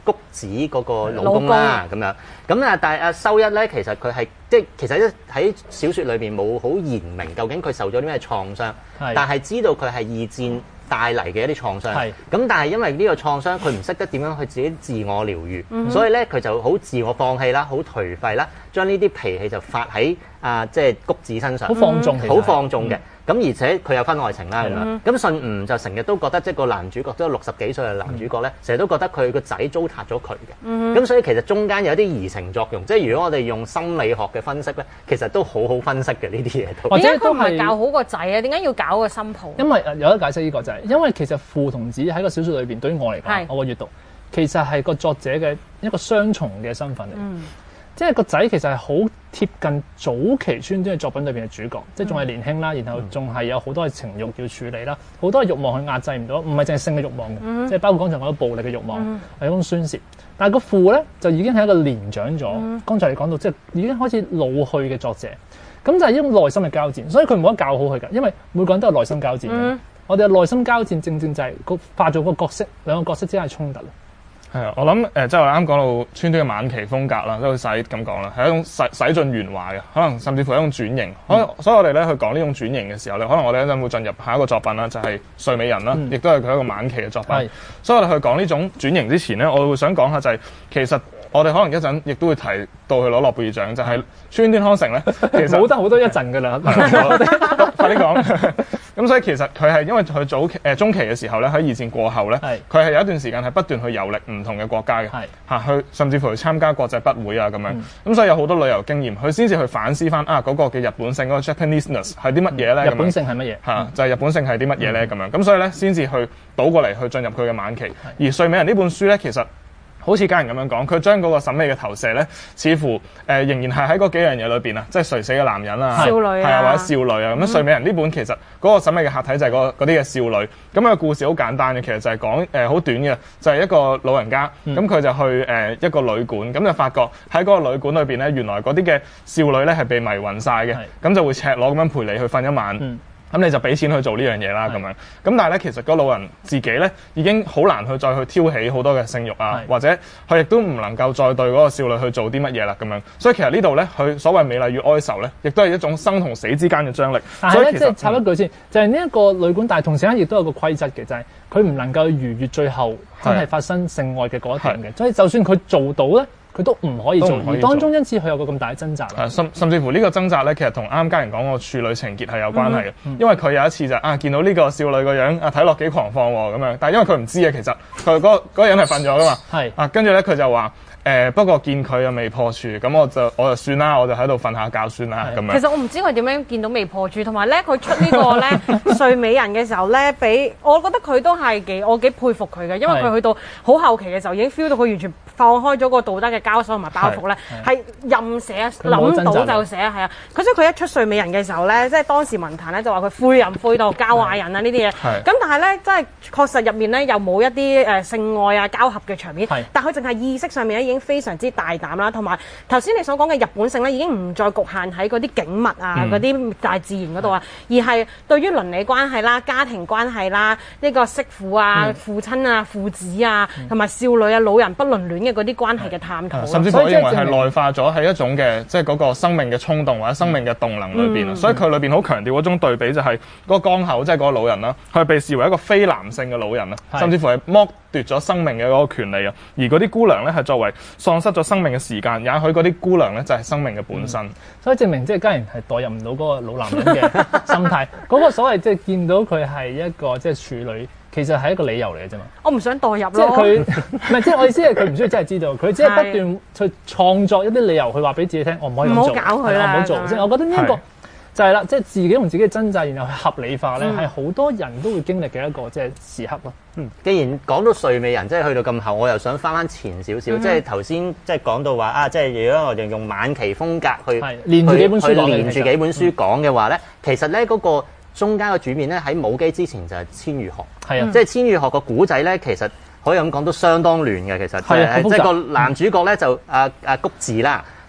谷子嗰個老公啦咁樣。咁啊，但係阿修一咧，其實佢係即係其實一喺小説裏邊冇好言明究竟佢受咗啲咩創傷，但係知道佢係二戰帶嚟嘅一啲創傷。咁但係因為呢個創傷，佢唔識得點樣去自己自我療愈，嗯、所以咧佢就好自我放棄啦，好頹廢啦，將呢啲脾氣就發喺啊即係谷子身上， 好放縱， 好放縱嘅。咁、嗯、而且佢有婚外情啦咁樣。咁信吾就成日都覺得即係個男主角，即係六十幾歲嘅男主角咧，成日都覺得佢個仔糟蹋咗佢嘅。咁、嗯、所以其實中間有啲移情作用，即係如果我哋用心理學嘅分析咧，其實都好好分析嘅呢啲嘢都。 點解佢唔係教好個仔啊？點解要搞個新抱？ 因為有得解釋呢個就係、是，因為其實父同子喺個小説裏邊，對於我嚟講，我個閱讀其實係個作者嘅一個雙重嘅身份嚟。嗯、即係個仔其實係好貼近早期川端嘅作品裏邊嘅主角，即係仲係年輕啦，然後仲係有好多嘅情慾要處理啦，好多嘅慾望去壓制唔到，唔係淨係性嘅慾望嘅，嗯、即係包括剛才講到暴力嘅慾望，係、嗯、一種宣泄。但係個父咧就已經係一個年長咗，嗯、剛才你講到即係已經開始老去嘅作者，咁就係一種內心嘅交戰，所以佢唔可以教好佢㗎，因為每個人都有內心交戰嘅。嗯、我哋嘅內心交戰正正就係個化咗個角色，兩個角色之間嘅衝突。 係啊，我諗誒、呃，即係我啱講到川端嘅晚期風格啦，都好似細咁講啦，係一種洗洗盡鉛華嘅，可能甚至乎係一種轉型。可能、嗯、所以我哋咧去講呢種轉型嘅時候咧，可能我哋一陣會進入下一個作品啦，就係、是《睡美人》啦，亦都係佢一個晚期嘅作品。是所以我哋去講呢種轉型之前咧，我會想講下就係、是、其實我哋可能一陣亦都會提到佢攞諾貝爾獎，就係、是、川端康成咧，其實冇得好多一陣㗎啦， 快啲講。咁所以其實佢係因為佢早期誒、呃、中期嘅時候咧，喺二戰過後咧，佢係是有一段時間係不斷去遊歷唔同嘅國家嘅，嚇是去甚至乎去參加國際筆會啊咁樣。咁、嗯、所以有好多旅遊經驗，佢先至去反思翻啊嗰、那個嘅日本性嗰、那個 Japaneseness 係啲乜嘢咧？ 日本性係乜嘢？ 嚇、啊、就係、是、日本性係啲乜嘢咧？咁、嗯、樣咁所以咧先至去倒過嚟去進入佢嘅晚期。是而《睡美人》呢本書咧，其實好似家人咁樣講，佢將嗰個審美嘅投射咧，似乎誒、呃、仍然係喺嗰幾樣嘢裏邊啊，即係垂死嘅男人啊， 少女啊， 係啊，或者少女啊。咁樣《睡美人》呢本其實嗰個審美嘅客體就係嗰啲嘅少女。咁個故事好簡單嘅，其實就係講誒好短嘅，就係、是、一個老人家，咁佢、嗯、就去誒、呃、一個旅館，咁就發覺喺嗰個旅館裏邊咧，原來嗰啲嘅少女咧係被迷暈晒嘅，咁是就會赤裸咁樣陪你去瞓一晚。嗯咁你就俾錢去做呢樣嘢啦，咁樣。咁但係咧，其實個老人自己咧已經好難去再去挑起好多嘅性慾啊，或者佢亦都唔能夠再對嗰個少女去做啲乜嘢啦，咁樣。所以其實呢度咧，佢所謂美麗與哀愁咧，亦都係一種生同死之間嘅張力。 但係咧，即係插一句先，就係呢一個旅館，但係同時間亦都有個規則嘅，就係佢唔能夠逾越最後真係發生性愛嘅嗰一點嘅。所以就算佢做到咧，佢都唔可以做，而當中因此佢有個咁大嘅掙扎。 係甚甚至乎呢個掙扎咧，其實同啱啱家人講個處女情結係有關係嘅，嗯嗯、因為佢有一次就啊見到呢個少女個樣啊睇落幾狂放喎咁樣，但係因為佢唔知嘅，其實佢嗰、嗰個嗰個人係瞓咗噶嘛。係是啊，跟住咧佢就話。誒、呃、不過見佢又未破處，咁我就我就算啦，我就喺度瞓下覺算啦咁樣。 其實我唔知佢點樣見到未破處，同埋咧佢出個呢個咧睡美人嘅時候咧，俾我覺得佢都係幾我幾佩服佢嘅，因為佢去到好後期嘅時候已經 feel 到佢完全放開咗個道德嘅枷鎖同埋包袱咧，係任寫諗到就寫係啊。佢所以佢一出睡美人嘅時候咧，即係當時文壇咧就話佢灰人灰到教壞人啊呢啲嘢。咁但係咧，真係確實入面咧又冇一啲誒性愛啊交合嘅場面，但佢淨係意識上面咧已經非常之大膽啦，同埋頭先你所講嘅日本性咧，已經唔再局限喺嗰啲景物啊、嗰啲、嗯、大自然嗰度啊，而係對於倫理關係啦、家庭關係啦、呢個媳婦啊、嗯、父親啊、父子啊，同埋、嗯、少女啊、老人不倫戀嘅嗰啲關係嘅探討。 甚至乎我認為係內化咗喺一種嘅，即係嗰個生命嘅衝動或者生命嘅動能裏邊。嗯、所以佢裏邊好強調嗰種對比，就係嗰個江口，即係嗰個老人啦，佢係被視為一個非男性嘅老人啊，是甚至乎係剝奪咗生命嘅嗰個權利啊。而嗰啲姑娘咧係作為喪失咗生命嘅時間，也許嗰啲姑娘咧就係生命嘅本身。嗯、所以證明即係家人係代入唔到嗰個老男人嘅心態。嗰個所謂即係見到佢係一個即係處女，其實係一個理由嚟嘅啫嘛。 我唔想代入咯。 即係佢唔係即係我意思係佢唔需要真係知道，佢只係不斷去創作一啲理由去話俾自己聽，我唔可以咁做， 唔好搞佢啦， 我唔好做。即係我覺得呢一個就係啦，即係自己同自己嘅掙扎，然後去合理化咧，係好、嗯、多人都會經歷嘅一個即係時刻咯。 嗯，既然講到睡美人，即係去到咁後，我又想翻翻前少少，嗯、即係頭先即係講到話啊，即係如果我哋用晚期風格去連住幾本書去連住幾本書講嘅話咧，嗯、其實咧嗰、那個中間嘅主面咧喺舞姬之前就係千與鶴，係啊，即係千與鶴個古仔咧，其實可以咁講都相當亂嘅，其實係、啊、即係個男主角咧就啊啊谷治啦。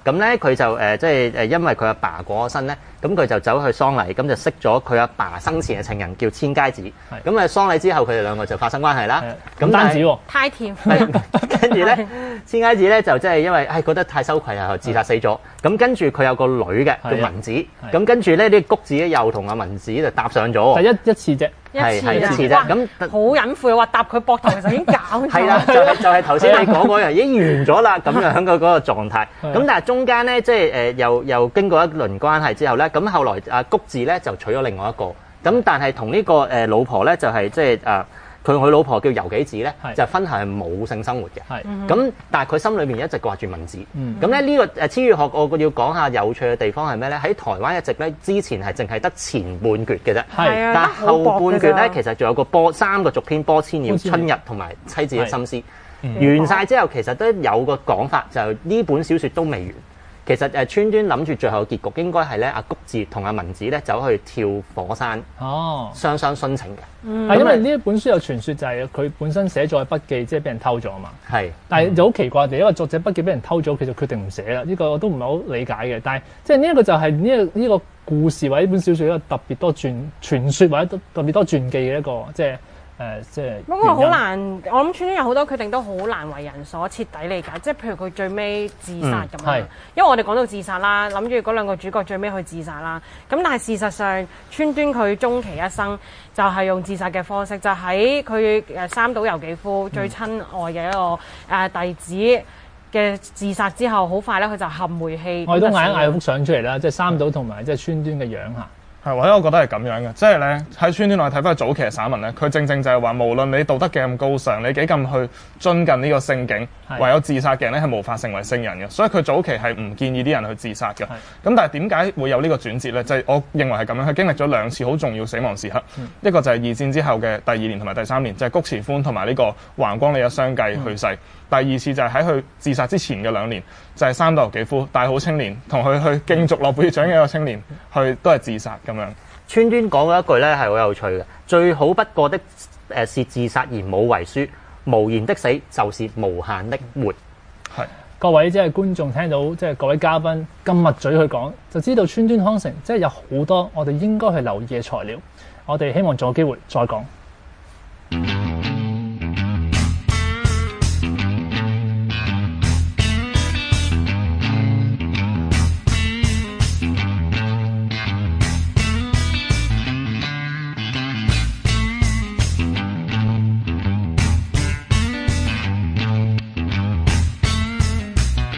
咁咧佢就誒即係誒因為佢阿爸過咗身咧，咁佢就走去喪禮，咁就識咗佢阿爸生前嘅情人叫千佳子。咁啊喪禮之後佢哋兩個就發生關係啦。 咁單止喎， 太甜。 跟住咧，千佳子咧就即係因為誒覺得太羞愧啊，自殺死咗。咁跟住佢有個女嘅叫文子，咁跟住咧啲谷子咧又同阿文子就搭上咗。 第一一次啫。 係係一次啫，咁好隱晦話搭佢膊頭，其實已經搞咗。 係啦，就係就係頭先你講嗰樣已經完咗啦，咁樣嘅嗰個狀態。咁但係中間咧，即係誒又又經過一輪關係之後咧，咁後來阿谷治咧就娶咗另外一個，咁但係同呢個誒老婆咧就係即係誒。佢同佢老婆叫游紀子咧，就分係冇性生活嘅。咁但係佢心裏面一直掛住文子。咁咧呢個誒千與學，我要講下有趣嘅地方係咩咧？喺台灣一直咧之前係淨係得前半橛嘅啫。但係後半橛咧，其實仲有個波三個續篇波千鳥、春日同埋妻子的心思。完晒之後，其實都有個講法，就呢本小説都未完。其實誒川端諗住最後結局應該係咧阿谷治同阿文子咧走去跳火山，哦，雙雙殉情嘅。 嗯，係因為呢一本書有傳說就係佢本身寫咗嘅筆記，即係俾人偷咗啊嘛。係，但係就好奇怪地，因為作者筆記俾人偷咗，佢就決定唔寫啦。呢、這個我都唔係好理解嘅。但係即係呢一個就係呢個呢個故事或者呢本小説一個特別多傳傳說或者特別多傳記嘅一個即係。誒、呃，即係不過好難，我諗川端有好多決定都好難為人所徹底理解。即係譬如佢最尾自殺咁樣，嗯、因為我哋講到自殺啦，諗住嗰兩個主角最尾去自殺啦。咁但係事實上，川端佢終其一生就係用自殺嘅方式，就喺佢誒三島由紀夫最親愛嘅一個誒弟子嘅自殺之後，好快咧佢就含煤氣。 我哋都嗌一嗌幅相出嚟啦，即係三島同埋即係川端嘅樣嚇。 係，或者我覺得係咁樣嘅，即係咧喺川端內睇翻早期嘅散文咧，佢正正就係話，無論你道德幾咁高尚，你幾咁去遵近呢個聖境，唯有自殺嘅人咧係無法成為聖人嘅。所以佢早期係唔建議啲人去自殺嘅。咁但係點解會有呢個轉折咧？就係、是、我認為係咁樣，佢經歷咗兩次好重要死亡時刻，嗯、一個就係二戰之後嘅第二年同埋第三年，就係、是、谷池寬同埋呢個橫光利一相繼去世。嗯、第二次就係喺佢自殺之前嘅兩年，就係、是、三島由紀夫大好青年同佢去競逐諾貝爾獎嘅一個青年，去都係自殺咁樣。 川端講嗰一句咧係好有趣嘅，最好不過的誒是自殺而冇遺書，無言的死就是無限的活。 係各位即係觀眾聽到即係各位嘉賓咁密嘴去講，就知道川端康成即係有好多我哋應該去留意嘅材料。我哋希望仲有機會再講。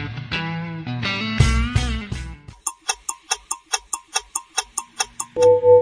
you